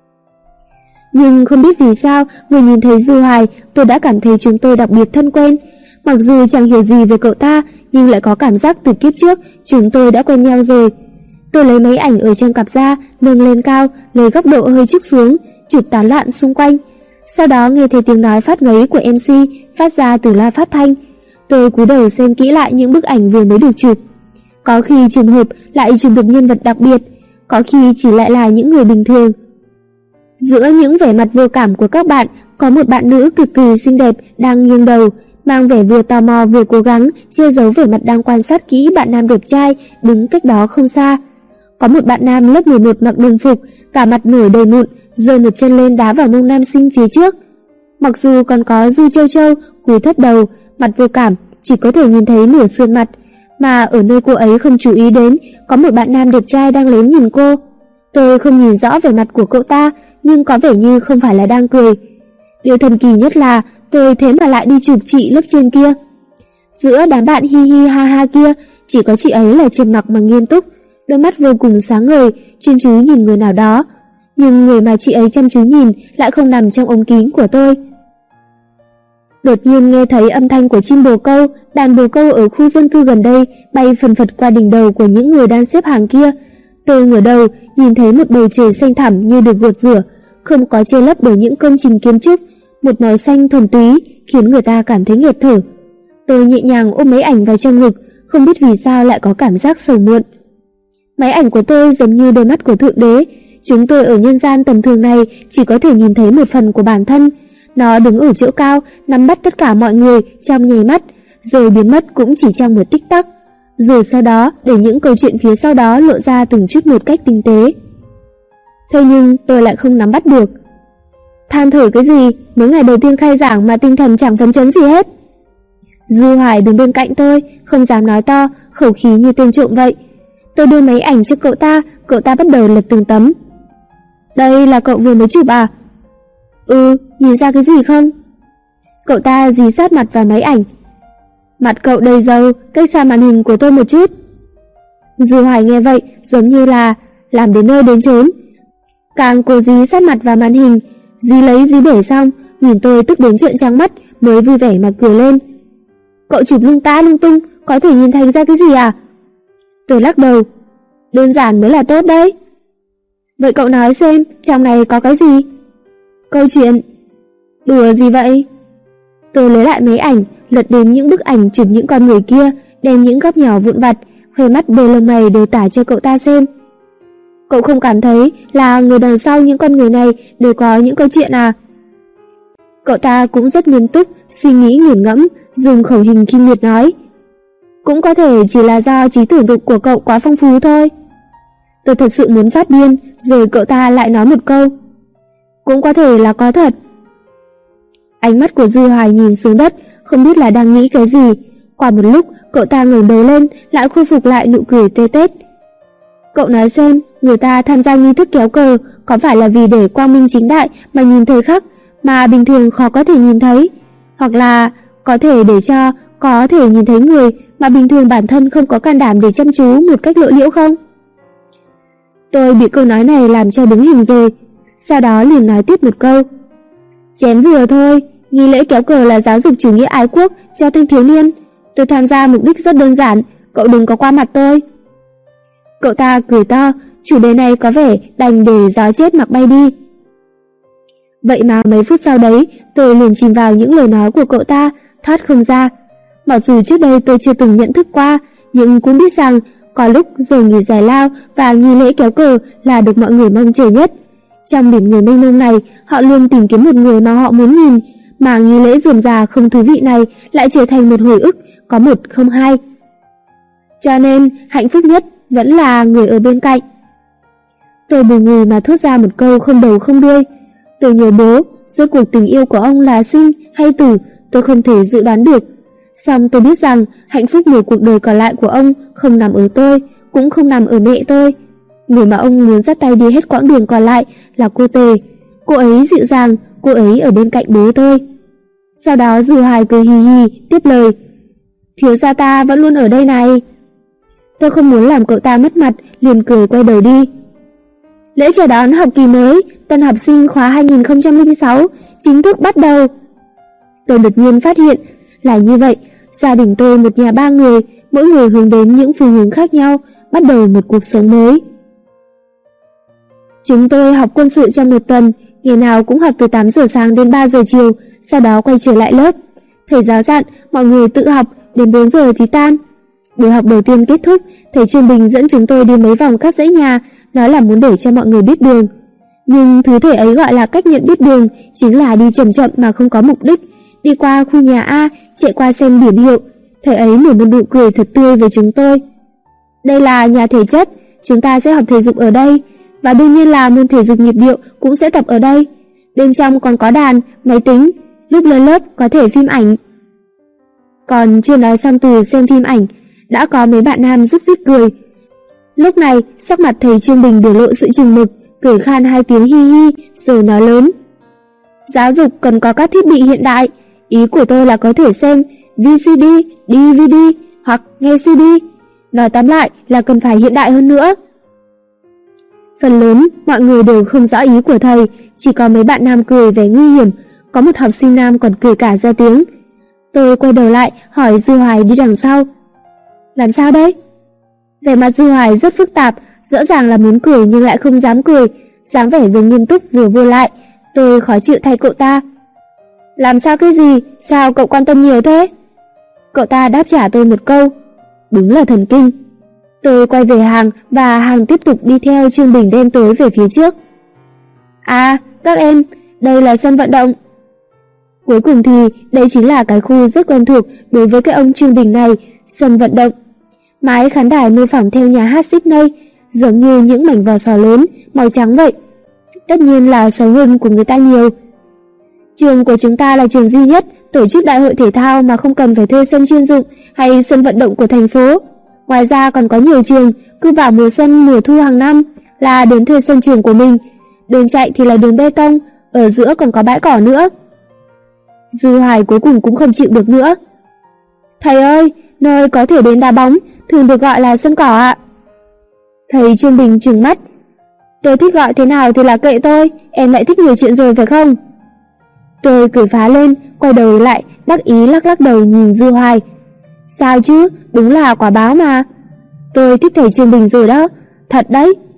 Nhưng không biết vì sao, vừa nhìn thấy Dư Hoài, tôi đã cảm thấy chúng tôi đặc biệt thân quen. Mặc dù chẳng hiểu gì về cậu ta, nhưng lại có cảm giác từ kiếp trước, chúng tôi đã quen nhau rồi. Tôi lấy mấy ảnh ở trong cặp ra, nâng lên cao, lấy góc độ hơi trúc xuống, chụp tán loạn xung quanh. Sau đó nghe thấy tiếng nói phát ngấy của MC phát ra từ loa phát thanh. Tôi cúi đầu xem kỹ lại những bức ảnh vừa mới được chụp. Có khi trùng hợp lại chụp được nhân vật đặc biệt, có khi chỉ lại là những người bình thường. Giữa những vẻ mặt vô cảm của các bạn, có một bạn nữ cực kỳ xinh đẹp đang nghiêng đầu, mang vẻ vừa tò mò vừa cố gắng che giấu vẻ mặt đang quan sát kỹ bạn nam đẹp trai đứng cách đó không xa. Có một bạn nam lớp 11 mặc đồng phục, cả mặt nổi đầy mụn, giơ một chân lên đá vào mông nam sinh phía trước. Mặc dù còn có Dư Châu Châu cúi thấp đầu, mặt vô cảm, chỉ có thể nhìn thấy nửa sườn mặt, mà ở nơi cô ấy không chú ý đến có một bạn nam đẹp trai đang lén nhìn cô. Tôi không nhìn rõ vẻ mặt của cậu ta, nhưng có vẻ như không phải là đang cười. Điều thần kỳ nhất là tôi thế mà lại đi chụp chị lớp trên kia. Giữa đám bạn hi hi ha ha kia, chỉ có chị ấy là trầm mặc mà nghiêm túc, đôi mắt vô cùng sáng ngời, chuyên chú nhìn người nào đó. Nhưng người mà chị ấy chăm chú nhìn lại không nằm trong ống kính của tôi. Đột nhiên nghe thấy âm thanh của chim bồ câu, đàn bồ câu ở khu dân cư gần đây bay phần phật qua đỉnh đầu của những người đang xếp hàng kia. Tôi ngửa đầu, nhìn thấy một bầu trời xanh thẳm như được gột rửa, không có che lấp bởi những công trình kiến trúc, một màu xanh thuần túy khiến người ta cảm thấy nghẹt thở. Tôi nhẹ nhàng ôm máy ảnh vào trong ngực, không biết vì sao lại có cảm giác sầu muộn. Máy ảnh của tôi giống như đôi mắt của Thượng Đế, chúng tôi ở nhân gian tầm thường này chỉ có thể nhìn thấy một phần của bản thân. Nó đứng ở chỗ cao, nắm bắt tất cả mọi người trong nháy mắt, rồi biến mất cũng chỉ trong một tích tắc. Rồi sau đó để những câu chuyện phía sau đó lộ ra từng chút một cách tinh tế. Thế nhưng tôi lại không nắm bắt được. Than thở cái gì, mấy ngày đầu tiên khai giảng mà tinh thần chẳng phấn chấn gì hết. Dư Hoài đứng bên cạnh tôi, không dám nói to, khẩu khí như tên trộm vậy. Tôi đưa máy ảnh cho cậu ta bắt đầu lật từng tấm. Đây là cậu vừa mới chụp à? Nhìn ra cái gì không? Cậu ta dí sát mặt vào máy ảnh. Mặt cậu đầy dầu, cách xa màn hình của tôi một chút. Dư Hoài nghe vậy giống như là làm đến nơi đến chốn. Càng cố dí sát mặt vào màn hình, dí lấy dí để xong, nhìn tôi tức đến trợn trắng mắt, mới vui vẻ mà cười lên. Cậu chụp lung ta lung tung, có thể nhìn thành ra cái gì à? Tôi lắc đầu. Đơn giản mới là tốt đấy. Vậy cậu nói xem, trong này có cái gì? Câu chuyện. Đùa gì vậy? Tôi lấy lại máy ảnh, lật đến những bức ảnh chụp những con người kia, đem những góc nhỏ vụn vặt, khoe mắt đôi lông mày đều tả cho cậu ta xem. Cậu không cảm thấy là người đằng sau những con người này đều có những câu chuyện à? Cậu ta cũng rất nghiêm túc, suy nghĩ nghiền ngẫm, dùng khẩu hình khinh miệt nói. Cũng có thể chỉ là do trí tưởng tượng của cậu quá phong phú thôi. Tôi thật sự muốn phát điên, rồi cậu ta lại nói một câu. Cũng có thể là có thật. Ánh mắt của Dư Hoài nhìn xuống đất, không biết là đang nghĩ cái gì. Qua một lúc, cậu ta ngẩng đầu lên, lại khôi phục lại nụ cười tươi tét. Cậu nói xem, người ta tham gia nghi thức kéo cờ có phải là vì để quang minh chính đại mà nhìn thời khắc mà bình thường khó có thể nhìn thấy, hoặc là có thể để cho có thể nhìn thấy người mà bình thường bản thân không có can đảm để chăm chú một cách lộ liễu không? Tôi bị câu nói này làm cho đứng hình rồi, sau đó liền nói tiếp một câu. Chém vừa thôi, nghi lễ kéo cờ là giáo dục chủ nghĩa ái quốc cho thanh thiếu niên. Tôi tham gia mục đích rất đơn giản, cậu đừng có qua mặt tôi. Cậu ta cười to, chủ đề này có vẻ đành để gió chết mặc bay đi. Vậy mà mấy phút sau đấy, tôi liền chìm vào những lời nói của cậu ta, thoát không ra. Mặc dù trước đây tôi chưa từng nhận thức qua, nhưng cũng biết rằng có lúc giờ nghỉ giải lao và nghi lễ kéo cờ là được mọi người mong chờ nhất. Trong biển người mênh mông này, họ luôn tìm kiếm một người mà họ muốn nhìn, mà nghi lễ rườm rà không thú vị này lại trở thành một hồi ức có một không hai. Cho nên, hạnh phúc nhất vẫn là người ở bên cạnh. Tôi bùi ngùi mà thốt ra một câu không đầu không đuôi. Tôi nhớ bố, rốt cuộc tình yêu của ông là sinh hay tử, tôi không thể dự đoán được. Song tôi biết rằng hạnh phúc nửa cuộc đời còn lại của ông không nằm ở tôi, cũng không nằm ở mẹ tôi. Người mà ông muốn dắt tay đi hết quãng đường còn lại là cô Tề. Cô ấy dịu dàng, cô ấy ở bên cạnh bố tôi. Sau đó Dư Hoài cười hì hì tiếp lời. Thiếu gia ta vẫn luôn ở đây này. Tôi không muốn làm cậu ta mất mặt, liền cười quay đầu đi. Lễ chào đón học kỳ mới, tân học sinh khóa 2006 chính thức bắt đầu. Tôi đột nhiên phát hiện là như vậy, gia đình tôi một nhà 3 người, mỗi người hướng đến những phương hướng khác nhau, bắt đầu một cuộc sống mới. Chúng tôi học quân sự trong một tuần, ngày nào cũng học từ 8 giờ sáng đến 3 giờ chiều, sau đó quay trở lại lớp. Thầy giáo dặn mọi người tự học, đến 4 giờ thì tan. Buổi học đầu tiên kết thúc, thầy Trương Bình dẫn chúng tôi đi mấy vòng các dãy nhà, nói là muốn để cho mọi người biết đường. Nhưng thứ thầy ấy gọi là cách nhận biết đường chính là đi chậm chậm mà không có mục đích, đi qua khu nhà A, chạy qua xem biển hiệu. Thầy ấy nở một nụ cười thật tươi với chúng tôi. Đây là nhà thể chất, chúng ta sẽ học thể dục ở đây, và đương nhiên là môn thể dục nhịp điệu cũng sẽ tập ở đây. Bên trong còn có đàn, máy tính. lúc lên lớp có thể phim ảnh. Còn chưa nói xong từ xem phim ảnh, đã có mấy bạn nam rúc rít cười. Lúc này, sắc mặt thầy Trương Bình biểu lộ sự chừng mực, cười khan 2 tiếng hi hi, rồi nói lớn. Giáo dục cần có các thiết bị hiện đại, ý của tôi là có thể xem VCD, DVD hoặc nghe CD. Nói tóm lại là cần phải hiện đại hơn nữa. Phần lớn, mọi người đều không rõ ý của thầy, chỉ có mấy bạn nam cười vẻ nguy hiểm, có một học sinh nam còn cười cả ra tiếng. Tôi quay đầu lại hỏi Dư Hoài đi đằng sau. Làm sao đấy? Vẻ mặt Dư Hoài rất phức tạp, rõ ràng là muốn cười nhưng lại không dám cười, dáng vẻ vừa nghiêm túc vừa vô lại. Tôi khó chịu thay cậu ta. Làm sao cái gì? Sao cậu quan tâm nhiều thế? Cậu ta đáp trả tôi một câu. Đúng là thần kinh. Tôi quay về hàng và hàng tiếp tục đi theo Trương Bình đen tối về phía trước. À, các em, đây là sân vận động. Cuối cùng thì đây chính là cái khu rất quen thuộc đối với cái ông Trương Bình này, sân vận động. Mái khán đài mô phỏng theo nhà hát Sydney, giống như những mảnh vỏ sò lớn, màu trắng vậy. Tất nhiên là xấu hơn của người ta nhiều. Trường của chúng ta là trường duy nhất tổ chức đại hội thể thao mà không cần phải thuê sân chuyên dụng hay sân vận động của thành phố. Ngoài ra còn có nhiều trường cứ vào mùa xuân mùa thu hàng năm là đến thuê sân trường của mình. Đường chạy thì là đường bê tông, ở giữa còn có bãi cỏ nữa. Dư Hoài cuối cùng cũng không chịu được nữa. Thầy ơi, nơi có thể đến đá bóng thường được gọi là sân cỏ ạ. Thầy Trương Bình trừng mắt. Tôi thích gọi thế nào thì là kệ tôi, em lại thích nhiều chuyện rồi phải không? Tôi cười phá lên, quay đầu lại, đắc ý lắc lắc đầu nhìn Dư Hoài. Sao chứ, đúng là quả báo mà. Tôi thích thầy Trương Bình rồi đó, thật đấy.